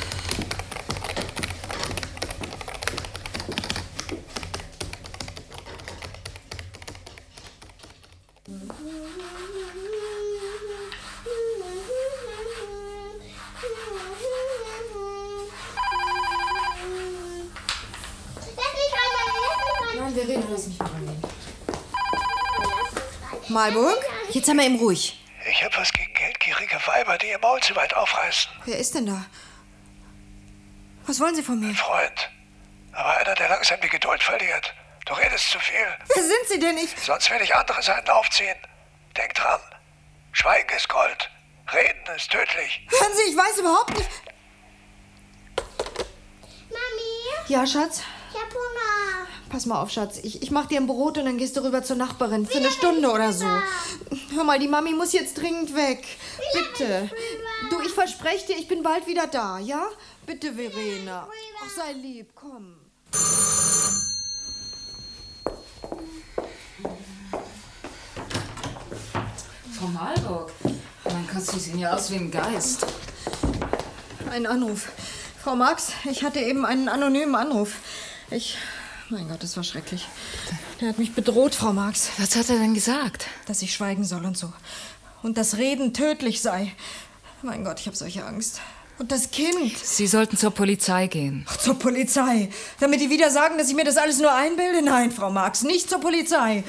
Nein, Verena, lass mich mal rangehen. Malburg, jetzt haben wir eben ruhig. Ich hab was gegen geldgierige Weiber, die ihr Maul zu weit aufreißen. Wer ist denn da? Was wollen Sie von mir? Freund. Aber einer, der langsam die Geduld verliert. Du redest zu viel. Wer sind Sie denn? Sonst werde ich andere Seiten aufziehen. Denk dran. Schweigen ist Gold. Reden ist tödlich. Hören Sie, ich weiß überhaupt nicht... Mami? Ja, Schatz? Ich hab Hunger. Pass mal auf, Schatz. Ich mach dir ein Brot und dann gehst du rüber zur Nachbarin. Für eine Stunde oder so. Hör mal, die Mami muss jetzt dringend weg. Bitte. Du, ich verspreche dir, ich bin bald wieder da, ja? Bitte, Verena. Ach, sei lieb, komm. Frau Malburg, mein Gott, Sie sehen ja aus wie ein Geist. Ein Anruf. Frau Marx, ich hatte eben einen anonymen Anruf. Mein Gott, das war schrecklich. Der hat mich bedroht, Frau Marx. Was hat er denn gesagt? Dass ich schweigen soll und so. Und dass Reden tödlich sei. Mein Gott, ich habe solche Angst. Und das Kind. Sie sollten zur Polizei gehen. Ach, zur Polizei? Damit die wieder sagen, dass ich mir das alles nur einbilde? Nein, Frau Marx, nicht zur Polizei.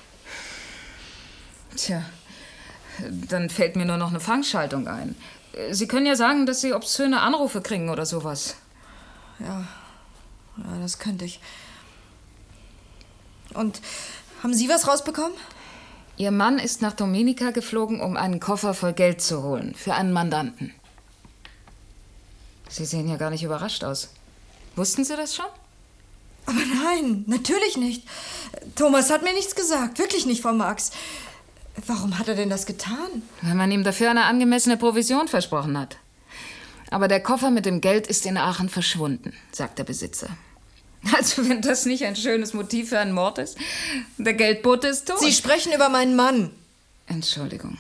Tja, dann fällt mir nur noch eine Fangschaltung ein. Sie können ja sagen, dass Sie obszöne Anrufe kriegen oder sowas. Ja, das könnte ich. Und haben Sie was rausbekommen? Ihr Mann ist nach Dominica geflogen, um einen Koffer voll Geld zu holen. Für einen Mandanten. Sie sehen ja gar nicht überrascht aus. Wussten Sie das schon? Aber nein, natürlich nicht. Thomas hat mir nichts gesagt. Wirklich nicht, Frau Marx. Warum hat er denn das getan? Weil man ihm dafür eine angemessene Provision versprochen hat. Aber der Koffer mit dem Geld ist in Aachen verschwunden, sagt der Besitzer. Also wenn das nicht ein schönes Motiv für einen Mord ist. Der Geldbote ist tot. Sie sprechen über meinen Mann. Entschuldigung.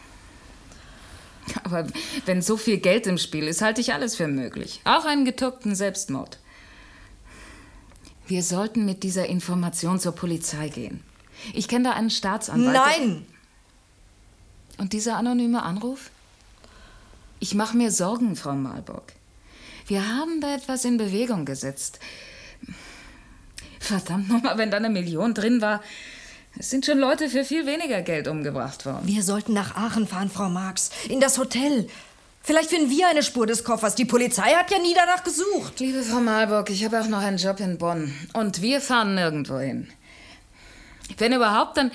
Aber wenn so viel Geld im Spiel ist, halte ich alles für möglich. Auch einen getuckten Selbstmord. Wir sollten mit dieser Information zur Polizei gehen. Ich kenne da einen Staatsanwalt. Nein! Und dieser anonyme Anruf? Ich mache mir Sorgen, Frau Malburg. Wir haben da etwas in Bewegung gesetzt. Verdammt nochmal, wenn da 1 Million drin war. Es sind schon Leute für viel weniger Geld umgebracht worden. Wir sollten nach Aachen fahren, Frau Marx. In das Hotel. Vielleicht finden wir eine Spur des Koffers. Die Polizei hat ja nie danach gesucht. Liebe Frau Malburg, ich habe auch noch einen Job in Bonn. Und wir fahren nirgendwo hin. Wenn überhaupt, dann...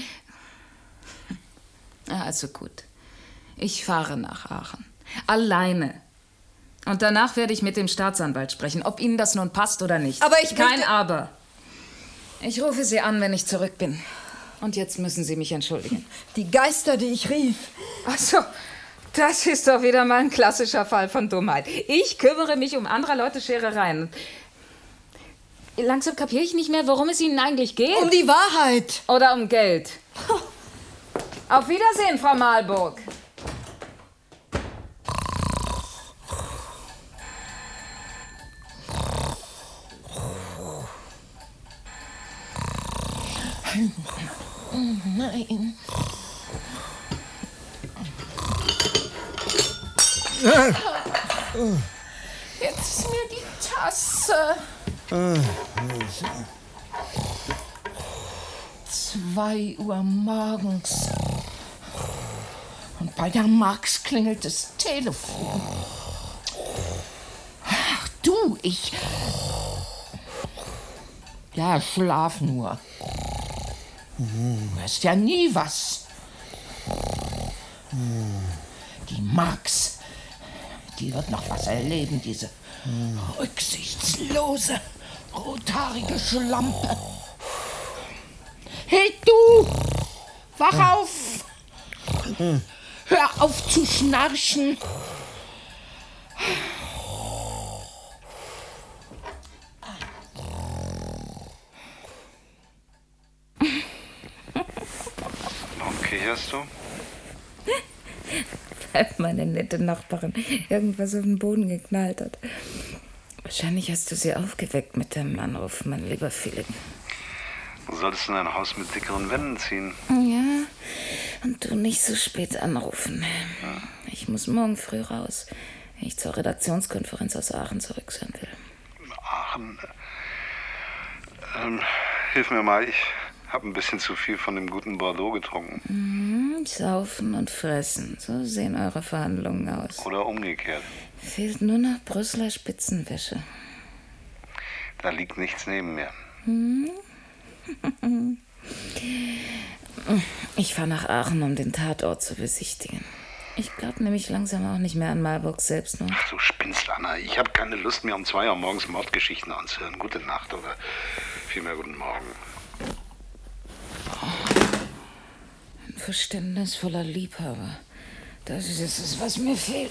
Also gut. Ich fahre nach Aachen. Alleine. Und danach werde ich mit dem Staatsanwalt sprechen, ob Ihnen das nun passt oder nicht. Aber ich möchte... Kein Aber. Ich rufe Sie an, wenn ich zurück bin. Und jetzt müssen Sie mich entschuldigen. Die Geister, die ich rief. Ach so, das ist doch wieder mal ein klassischer Fall von Dummheit. Ich kümmere mich um anderer Leute Scherereien. Langsam kapiere ich nicht mehr, worum es Ihnen eigentlich geht. Um die Wahrheit. Oder um Geld. Auf Wiedersehen, Frau Malburg. Nein. Jetzt ist mir die Tasse. 2 Uhr morgens. Und bei der Marx klingelt das Telefon. Ach du, Ja, schlaf nur. Weißt ja nie was. Die Marx, die wird noch was erleben, diese rücksichtslose, rothaarige Schlampe. Hey du, wach auf. Hör auf zu schnarchen. Kicherst du? Weil meine nette Nachbarin irgendwas auf den Boden geknallt hat. Wahrscheinlich hast du sie aufgeweckt mit deinem Anruf, mein lieber Philipp. Du solltest in ein Haus mit dickeren Wänden ziehen. Ja, und du nicht so spät anrufen. Ja. Ich muss morgen früh raus, wenn ich zur Redaktionskonferenz aus Aachen zurück sein will. Aachen? Hilf mir mal, ich habe ein bisschen zu viel von dem guten Bordeaux getrunken. Saufen und fressen, so sehen eure Verhandlungen aus. Oder umgekehrt. Fehlt nur noch Brüsseler Spitzenwäsche. Da liegt nichts neben mir. Ich fahre nach Aachen, um den Tatort zu besichtigen. Ich glaube nämlich langsam auch nicht mehr an Malburgs Selbstmord. Ach, du spinnst, Anna. Ich habe keine Lust mehr, um 2 Uhr morgens Mordgeschichten anzuhören. Gute Nacht oder vielmehr guten Morgen. Ein verständnisvoller Liebhaber. Das ist es, was mir fehlt.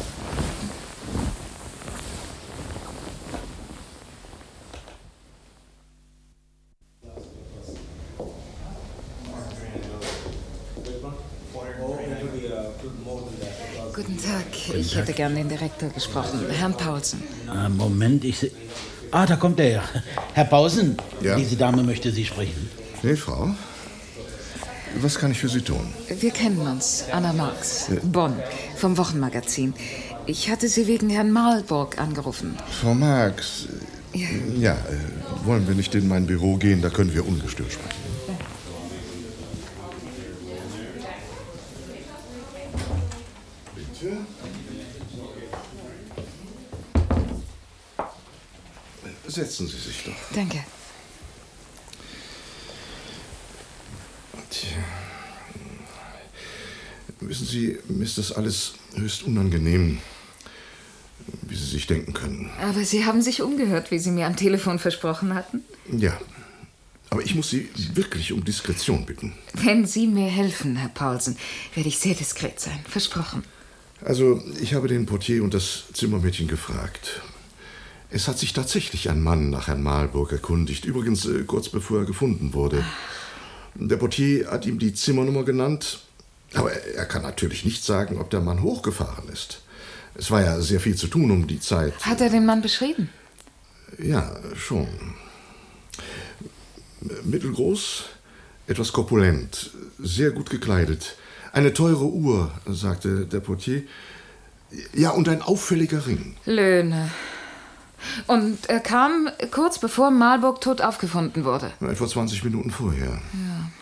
Guten Tag. Ich hätte gern den Direktor gesprochen, Herrn Paulsen. Moment, ich sehe... Ah, da kommt er ja. Herr Paulsen, Ja? diese Dame möchte Sie sprechen. Nee, Frau. Was kann ich für Sie tun? Wir kennen uns. Anna Marx, Bonn, vom Wochenmagazin. Ich hatte Sie wegen Herrn Malburg angerufen. Frau Marx. Ja, wollen wir nicht in mein Büro gehen? Da können wir ungestört sprechen. Bitte? Setzen Sie sich doch. Danke. Tja. Wissen Sie, mir ist das alles höchst unangenehm, wie Sie sich denken können. Aber Sie haben sich umgehört, wie Sie mir am Telefon versprochen hatten. Ja, aber ich muss Sie wirklich um Diskretion bitten. Wenn Sie mir helfen, Herr Paulsen, werde ich sehr diskret sein. Versprochen. Also, ich habe den Portier und das Zimmermädchen gefragt. Es hat sich tatsächlich ein Mann nach Herrn Malburg erkundigt. Übrigens kurz bevor er gefunden wurde. Der Portier hat ihm die Zimmernummer genannt. Aber er kann natürlich nicht sagen, ob der Mann hochgefahren ist. Es war ja sehr viel zu tun um die Zeit. Hat er den Mann beschrieben? Ja, schon. Mittelgroß, etwas korpulent, sehr gut gekleidet. Eine teure Uhr, sagte der Portier. Ja, und ein auffälliger Ring. Löhne. Und er kam kurz bevor Malburg tot aufgefunden wurde. Etwa 20 Minuten vorher. Ja.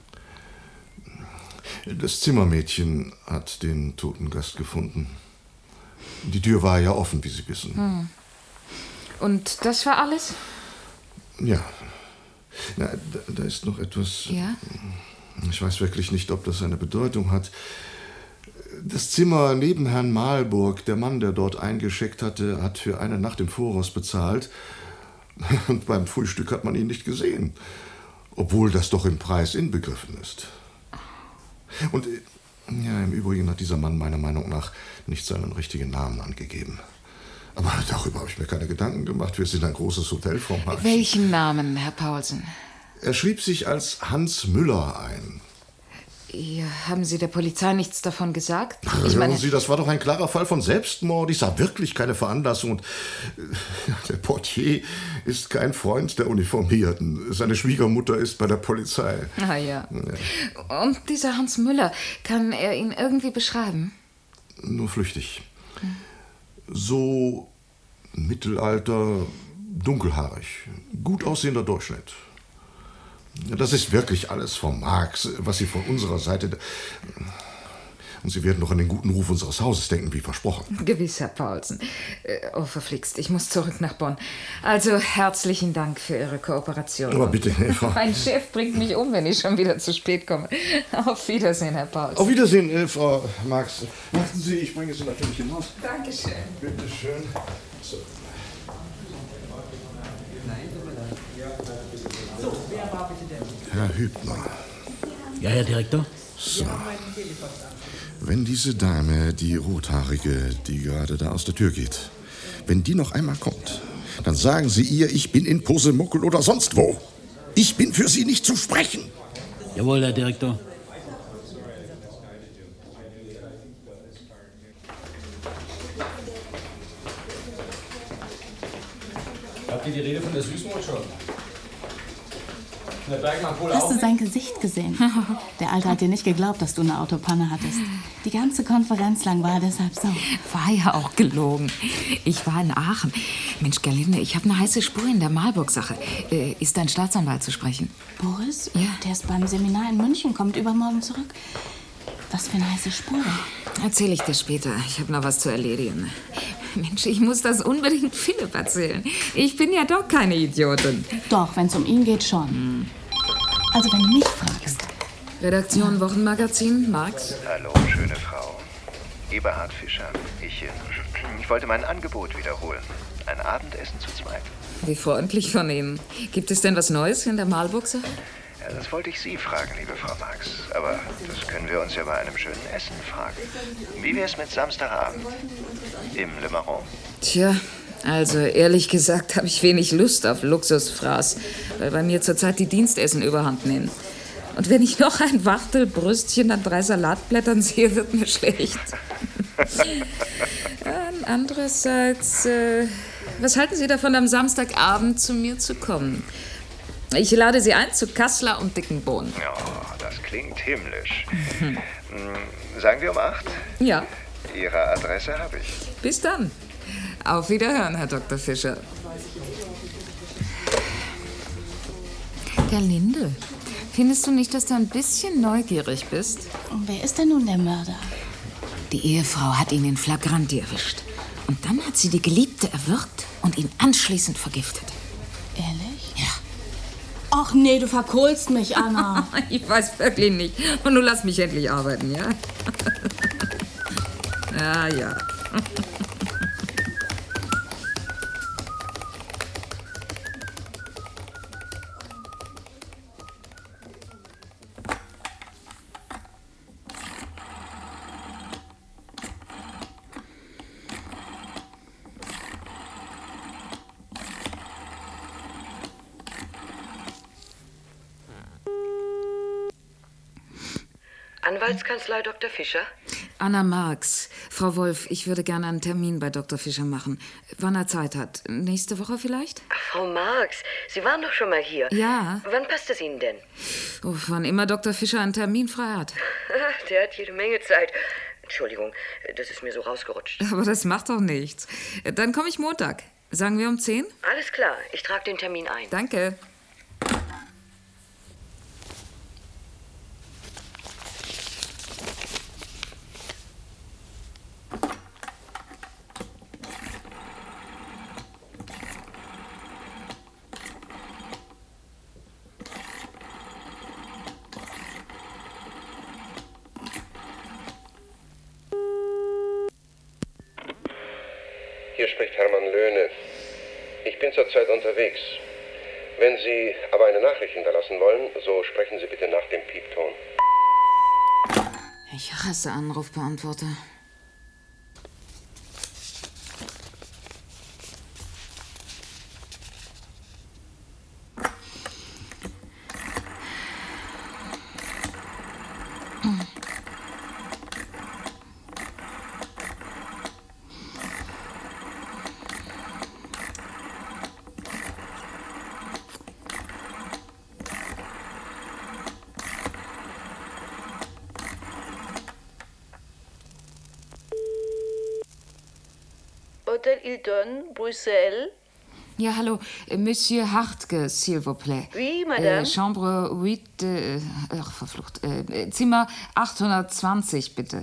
Das Zimmermädchen hat den toten Gast gefunden. Die Tür war ja offen, wie Sie wissen. Und das war alles? Ja. Na, da ist noch etwas... Ja? Ich weiß wirklich nicht, ob das eine Bedeutung hat. Das Zimmer neben Herrn Malburg, der Mann, der dort eingeschickt hatte, hat für eine Nacht im Voraus bezahlt. Und beim Frühstück hat man ihn nicht gesehen. Obwohl das doch im Preis inbegriffen ist. Und ja, im Übrigen hat dieser Mann meiner Meinung nach nicht seinen richtigen Namen angegeben. Aber darüber habe ich mir keine Gedanken gemacht. Wir sind ein großes Hotel, Frau Marx. Welchen Namen, Herr Paulsen? Er schrieb sich als Hans Müller ein. Ja, haben Sie der Polizei nichts davon gesagt? Hören Sie, das war doch ein klarer Fall von Selbstmord. Ich sah wirklich keine Veranlassung. Und der Portier ist kein Freund der Uniformierten. Seine Schwiegermutter ist bei der Polizei. Ah ja. Und dieser Hans Müller, kann er ihn irgendwie beschreiben? Nur flüchtig. So Mittelalter, dunkelhaarig, gut aussehender Durchschnitt. Das ist wirklich alles von Marx, was Sie von unserer Seite... Und Sie werden noch an den guten Ruf unseres Hauses denken, wie versprochen. Gewiss, Herr Paulsen. Oh, verflixt, ich muss zurück nach Bonn. Also, herzlichen Dank für Ihre Kooperation. Aber bitte, Frau... Mein Chef bringt mich um, wenn ich schon wieder zu spät komme. Auf Wiedersehen, Herr Paulsen. Auf Wiedersehen, Frau Marx. Warten Sie, ich bringe Sie natürlich hinaus. Dankeschön. Bitte schön. So. Herr Hübner. Ja, Herr Direktor? So. Wenn diese Dame, die Rothaarige, die gerade da aus der Tür geht, wenn die noch einmal kommt, dann sagen Sie ihr, ich bin in Posemuckel oder sonst wo. Ich bin für Sie nicht zu sprechen. Jawohl, Herr Direktor. Habt ihr die Rede von der Süßmut schon? Der Bergmann wohl Hast auch du nicht? sein Gesicht gesehen? Der Alte hat dir nicht geglaubt, dass du eine Autopanne hattest. Die ganze Konferenz lang war er deshalb so. War ja auch gelogen. Ich war in Aachen. Mensch, Gerlinde, ich habe eine heiße Spur in der Malburg-Sache. Ist dein Staatsanwalt zu sprechen? Boris? Ja. Der ist beim Seminar in München, kommt übermorgen zurück. Was für eine heiße Spur. Erzähle ich dir später. Ich habe noch was zu erledigen. Mensch, ich muss das unbedingt Philipp erzählen. Ich bin ja doch keine Idiotin. Doch, wenn es um ihn geht, schon. Also, wenn du mich fragst. Redaktion Wochenmagazin, Marx. Hallo, schöne Frau. Eberhard Fischer. Ich wollte mein Angebot wiederholen. Ein Abendessen zu zweit. Wie freundlich von Ihnen. Gibt es denn was Neues in der Malbuchse? Ja, das wollte ich Sie fragen, liebe Frau Marx. Aber das können wir uns ja bei einem schönen Essen fragen. Wie wär's mit Samstagabend? Im Le Marron? Tja, also ehrlich gesagt habe ich wenig Lust auf Luxusfraß, weil bei mir zurzeit die Dienstessen überhand nehmen. Und wenn ich noch ein Wachtelbrüstchen an 3 Salatblättern sehe, wird mir schlecht. Andererseits, was halten Sie davon, am Samstagabend zu mir zu kommen? Ich lade Sie ein zu Kassler und dicken Bohnen. Ja, das klingt himmlisch. Sagen wir um 8? Ja. Ihre Adresse habe ich. Bis dann. Auf Wiederhören, Herr Dr. Fischer. Gerlinde, findest du nicht, dass du ein bisschen neugierig bist? Und wer ist denn nun der Mörder? Die Ehefrau hat ihn in Flagranti erwischt. Und dann hat sie die Geliebte erwürgt und ihn anschließend vergiftet. Ehrlich? Ja. Ach nee, du verkohlst mich, Anna. Ich weiß wirklich nicht. Und nun lass mich endlich arbeiten, ja? Ja. Anwaltskanzlei Dr. Fischer? Anna Marx. Frau Wolf, ich würde gerne einen Termin bei Dr. Fischer machen. Wann er Zeit hat. Nächste Woche vielleicht? Ach, Frau Marx, Sie waren doch schon mal hier. Ja. Wann passt es Ihnen denn? Oh, wann immer Dr. Fischer einen Termin frei hat. Der hat jede Menge Zeit. Entschuldigung, das ist mir so rausgerutscht. Aber das macht doch nichts. Dann komme ich Montag. Sagen wir um 10? Alles klar, ich trage den Termin ein. Danke. Hier spricht Hermann Löhne. Ich bin zurzeit unterwegs. Wenn Sie aber eine Nachricht hinterlassen wollen, so sprechen Sie bitte nach dem Piepton. Ich hasse Anrufbeantworter. Hotel Hilton, Bruxelles. Ja, hallo. Monsieur Hartke, s'il vous plaît. Oui, madame. Chambre 8, verflucht. Zimmer 820, bitte.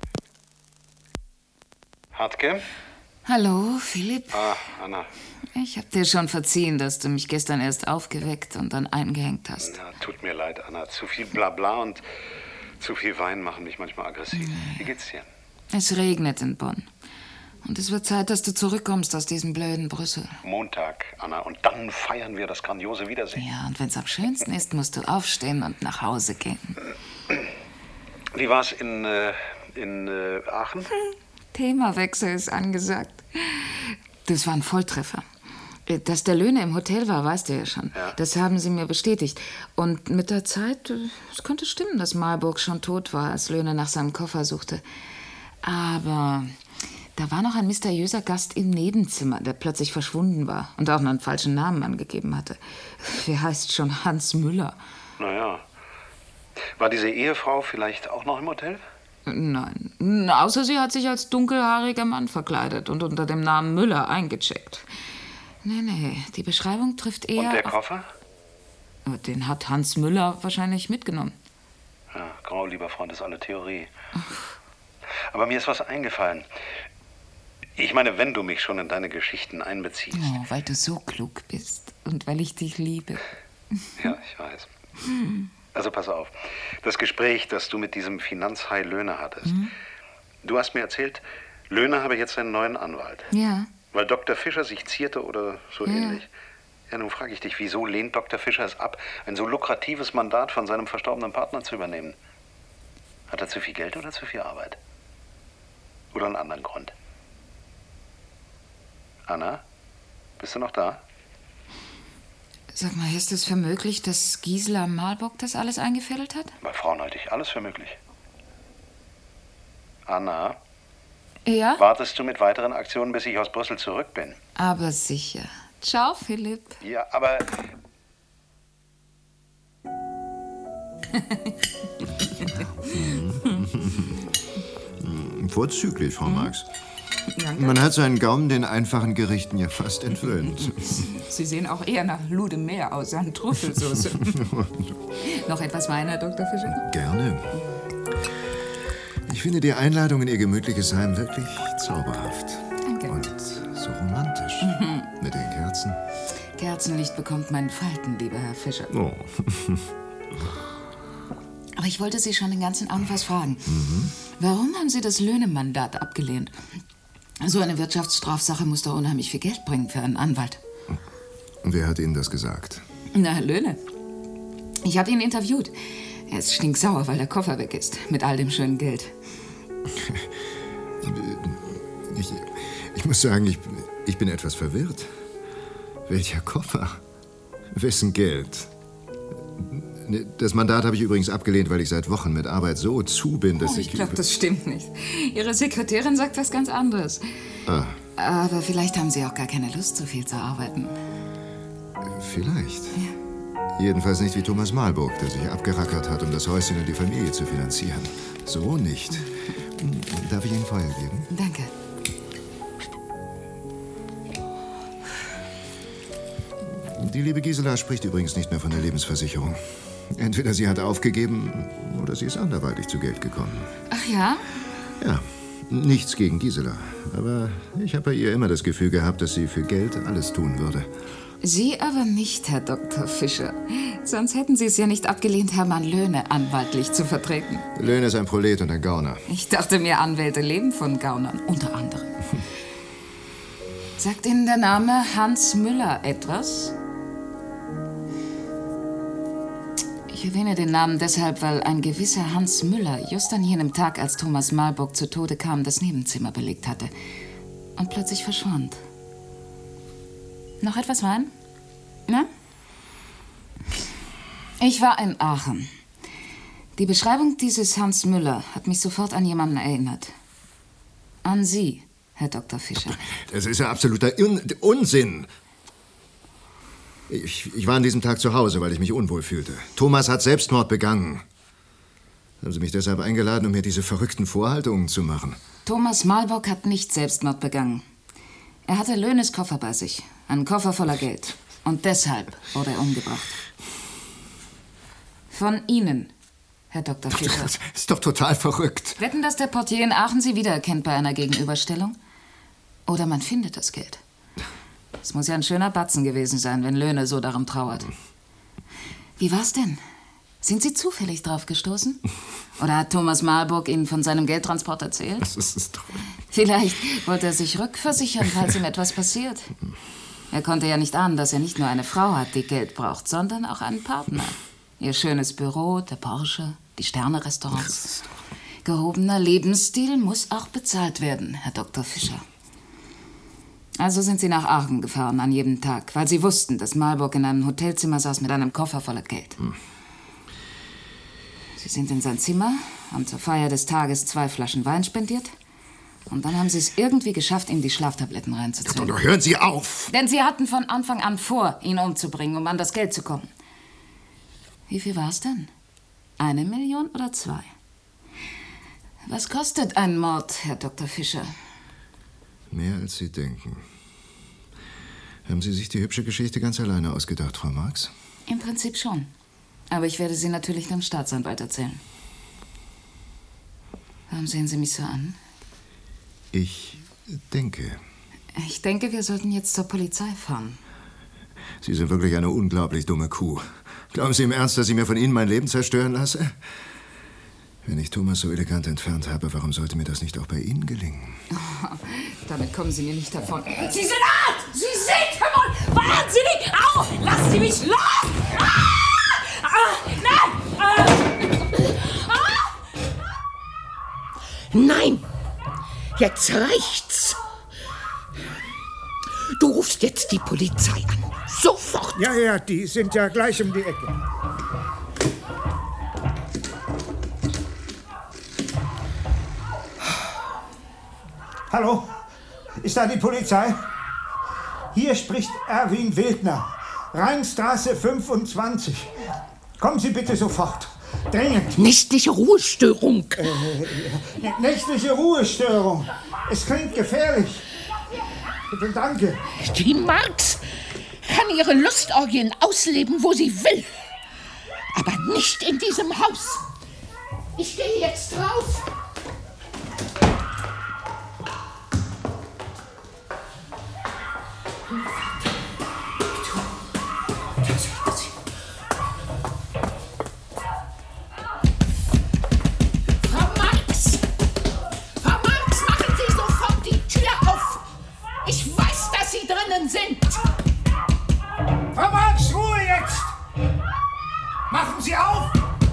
Hartke? Hallo, Philipp. Ah, Anna. Ich hab dir schon verziehen, dass du mich gestern erst aufgeweckt und dann eingehängt hast. Na, tut mir leid, Anna. Zu viel Blabla und zu viel Wein machen mich manchmal aggressiv. Wie geht's dir? Es regnet in Bonn. Und es wird Zeit, dass du zurückkommst aus diesem blöden Brüssel. Montag, Anna. Und dann feiern wir das grandiose Wiedersehen. Ja, und wenn's am schönsten ist, musst du aufstehen und nach Hause gehen. Wie war's in Aachen? Themawechsel ist angesagt. Das war ein Volltreffer. Dass der Löhne im Hotel war, weißt du ja schon. Ja. Das haben sie mir bestätigt. Und mit der Zeit, es konnte stimmen, dass Marburg schon tot war, als Löhne nach seinem Koffer suchte. Aber da war noch ein mysteriöser Gast im Nebenzimmer, der plötzlich verschwunden war und auch noch einen falschen Namen angegeben hatte. Wer heißt schon Hans Müller? Naja. War diese Ehefrau vielleicht auch noch im Hotel? Nein, außer sie hat sich als dunkelhaariger Mann verkleidet und unter dem Namen Müller eingecheckt. Nee, die Beschreibung trifft eher... Und der Koffer? Den hat Hans Müller wahrscheinlich mitgenommen. Ja, Grau, lieber Freund, ist alle Theorie. Aber mir ist was eingefallen. Ich meine, wenn du mich schon in deine Geschichten einbeziehst. Oh, weil du so klug bist und weil ich dich liebe. Ja, ich weiß. Also pass auf. Das Gespräch, das du mit diesem Finanzhai Löhne hattest. Du hast mir erzählt, Löhne habe jetzt einen neuen Anwalt. Ja. Weil Dr. Fischer sich zierte oder so ähnlich. Ja, nun frage ich dich, wieso lehnt Dr. Fischer es ab, ein so lukratives Mandat von seinem verstorbenen Partner zu übernehmen? Hat er zu viel Geld oder zu viel Arbeit? Oder einen anderen Grund? Anna, bist du noch da? Sag mal, ist es für möglich, dass Gisela Malbock das alles eingefädelt hat? Bei Frauen halte ich alles für möglich. Anna? Ja? Wartest du mit weiteren Aktionen, bis ich aus Brüssel zurück bin? Aber sicher. Ciao, Philipp. Ja, aber... Vorzüglich, Frau Marx. Danke. Man hat seinen Gaumen den einfachen Gerichten ja fast entwöhnt. Sie sehen auch eher nach Ludemeer aus an Trüffelsauce. Noch etwas Wein, Herr Dr. Fischer? Gerne. Ich finde die Einladung in Ihr gemütliches Heim wirklich zauberhaft. Danke. Und so romantisch. Mit den Kerzen. Kerzenlicht bekommt meinen Falten, lieber Herr Fischer. Oh. Aber ich wollte Sie schon den ganzen Abend was fragen. Warum haben Sie das Löhnemandat abgelehnt? So eine Wirtschaftsstrafsache muss doch unheimlich viel Geld bringen für einen Anwalt. Und wer hat Ihnen das gesagt? Na, Herr Löhne. Ich habe ihn interviewt. Er ist stinksauer, weil der Koffer weg ist. Mit all dem schönen Geld. Ich muss sagen, ich bin etwas verwirrt. Welcher Koffer? Wessen Geld? Das Mandat habe ich übrigens abgelehnt, weil ich seit Wochen mit Arbeit so zu bin, dass Ich glaube, das stimmt nicht. Ihre Sekretärin sagt was ganz anderes. Ah, Aber vielleicht haben Sie auch gar keine Lust, so viel zu arbeiten. vielleicht. Jedenfalls nicht wie Thomas Malburg, der sich abgerackert hat, um das Häuschen und die Familie zu finanzieren. So nicht. Darf ich Ihnen Feuer geben? Danke. Die liebe Gisela spricht übrigens nicht mehr von der Lebensversicherung. Entweder sie hat aufgegeben oder sie ist anderweitig zu Geld gekommen. Ach ja? Ja, nichts gegen Gisela. Aber ich habe bei ihr immer das Gefühl gehabt, dass sie für Geld alles tun würde. Sie aber nicht, Herr Dr. Fischer. Sonst hätten Sie es ja nicht abgelehnt, Hermann Löhne anwaltlich zu vertreten. Löhne ist ein Prolet und ein Gauner. Ich dachte mir, Anwälte leben von Gaunern, unter anderem. Sagt Ihnen der Name Hans Müller etwas? Ich erwähne den Namen deshalb, weil ein gewisser Hans Müller just an jenem Tag, als Thomas Malburg zu Tode kam, das Nebenzimmer belegt hatte und plötzlich verschwand. Noch etwas Wein? Na? Ich war in Aachen. Die Beschreibung dieses Hans Müller hat mich sofort an jemanden erinnert. An Sie, Herr Dr. Fischer. Das ist ja absoluter Unsinn. Ich war an diesem Tag zu Hause, weil ich mich unwohl fühlte. Thomas hat Selbstmord begangen. Haben Sie mich deshalb eingeladen, um mir diese verrückten Vorhaltungen zu machen? Thomas Malburg hat nicht Selbstmord begangen. Er hatte Löhnes Koffer bei sich. Einen Koffer voller Geld. Und deshalb wurde er umgebracht. Von Ihnen, Herr Dr. Fischer. Das ist doch total verrückt. Wetten, dass der Portier in Aachen Sie wiedererkennt bei einer Gegenüberstellung? Oder man findet das Geld. Es muss ja ein schöner Batzen gewesen sein, wenn Löhne so darum trauert. Wie war's denn? Sind Sie zufällig drauf gestoßen? Oder hat Thomas Malburg Ihnen von seinem Geldtransport erzählt? Das ist doch... Vielleicht wollte er sich rückversichern, falls ihm etwas passiert. Er konnte ja nicht ahnen, dass er nicht nur eine Frau hat, die Geld braucht, sondern auch einen Partner. Ihr schönes Büro, der Porsche, die Sterne-Restaurants. Gehobener Lebensstil muss auch bezahlt werden, Herr Dr. Fischer. Also sind Sie nach Aachen gefahren an jedem Tag, weil Sie wussten, dass Malburg in einem Hotelzimmer saß mit einem Koffer voller Geld. Sie sind in sein Zimmer, haben zur Feier des Tages 2 Flaschen Wein spendiert. Und dann haben Sie es irgendwie geschafft, ihm die Schlaftabletten reinzuzünden. Doch, hören Sie auf! Denn Sie hatten von Anfang an vor, ihn umzubringen, um an das Geld zu kommen. Wie viel war es denn? 1 Million oder 2? Was kostet ein Mord, Herr Dr. Fischer? Mehr als Sie denken. Haben Sie sich die hübsche Geschichte ganz alleine ausgedacht, Frau Marx? Im Prinzip schon. Aber ich werde sie natürlich dem Staatsanwalt erzählen. Warum sehen Sie mich so an? Ich denke. Ich denke, wir sollten jetzt zur Polizei fahren. Sie sind wirklich eine unglaublich dumme Kuh. Glauben Sie im Ernst, dass ich mir von Ihnen mein Leben zerstören lasse? Wenn ich Thomas so elegant entfernt habe, warum sollte mir das nicht auch bei Ihnen gelingen? Oh, damit kommen Sie mir nicht davon. Sie sind hart! Sie sind wahnsinnig! Au! Lassen Sie mich los! Nein! Jetzt reicht's! Du rufst jetzt die Polizei an. Sofort! Ja, die sind ja gleich um die Ecke. Hallo? Ist da die Polizei? Hier spricht Erwin Wildner. Rheinstraße 25. Kommen Sie bitte sofort. Dringend. Nächtliche Ruhestörung. Nächtliche Ruhestörung. Es klingt gefährlich. Bitte, danke. Die Marx kann ihre Lustorgien ausleben, wo sie will. Aber nicht in diesem Haus. Ich gehe jetzt rauf. Sind. Frau Marx, Ruhe jetzt! Machen Sie auf!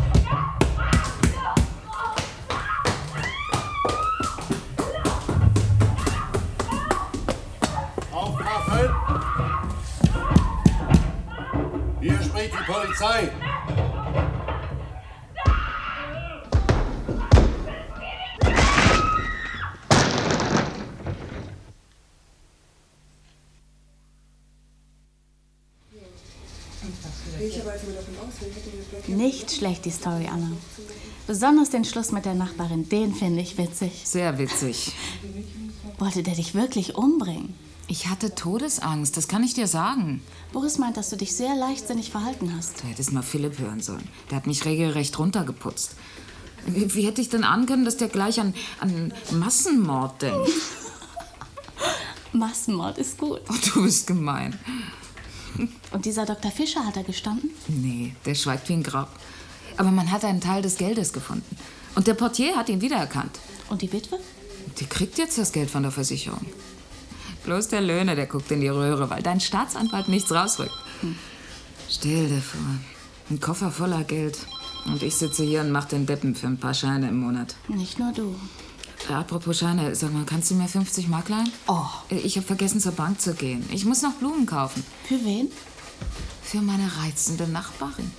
Aufwachen! Hier spricht die Polizei. Nicht schlecht, die Story, Anna. Besonders den Schluss mit der Nachbarin, den finde ich witzig. Sehr witzig. Wollte der dich wirklich umbringen? Ich hatte Todesangst, das kann ich dir sagen. Boris meint, dass du dich sehr leichtsinnig verhalten hast. Du hättest mal Philipp hören sollen. Der hat mich regelrecht runtergeputzt. Wie hätte ich denn ahnen können, dass der gleich an Massenmord denkt? Massenmord ist gut. Oh, du bist gemein. Und dieser Dr. Fischer, hat er gestanden? Nee, der schweigt wie ein Grab. Aber man hat einen Teil des Geldes gefunden. Und der Portier hat ihn wiedererkannt. Und die Witwe? Die kriegt jetzt das Geld von der Versicherung. Bloß der Löhne, der guckt in die Röhre, weil dein Staatsanwalt nichts rausrückt. Stell dir vor, ein Koffer voller Geld. Und ich sitze hier und mache den Deppen für ein paar Scheine im Monat. Nicht nur du. Apropos Scheine, sag mal, kannst du mir 50 Mark leihen? Oh. Ich habe vergessen, zur Bank zu gehen. Ich muss noch Blumen kaufen. Für wen? Für meine reizende Nachbarin.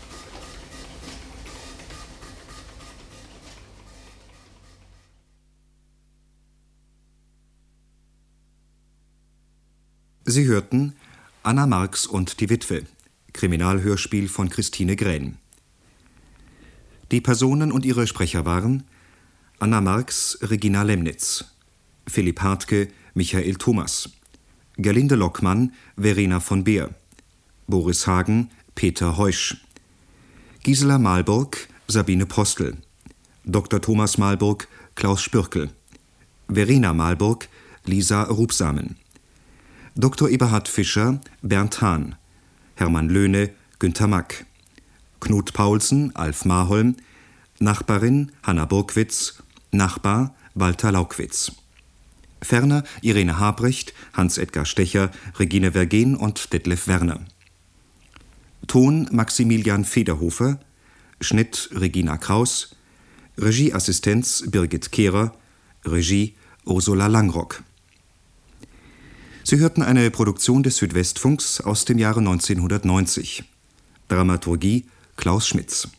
Sie hörten Anna Marx und die Witwe, Kriminalhörspiel von Christine Grähn. Die Personen und ihre Sprecher waren Anna Marx, Regina Lemnitz, Philipp Hartke, Michael Thomas, Gerlinde Lockmann, Verena von Beer, Boris Hagen, Peter Heusch, Gisela Malburg, Sabine Postel, Dr. Thomas Malburg, Klaus Spürkel, Verena Malburg, Lisa Rubsamen, Dr. Eberhard Fischer, Bernd Hahn, Hermann Löhne, Günter Mack, Knut Paulsen, Alf Marholm, Nachbarin Hanna Burgwitz, Nachbar Walter Laukwitz. Ferner Irene Habrecht, Hans-Edgar Stecher, Regine Vergen und Detlef Werner. Ton Maximilian Federhofer, Schnitt Regina Kraus, Regieassistenz Birgit Kehrer, Regie Ursula Langrock. Sie hörten eine Produktion des Südwestfunks aus dem Jahre 1990. Dramaturgie Klaus Schmitz.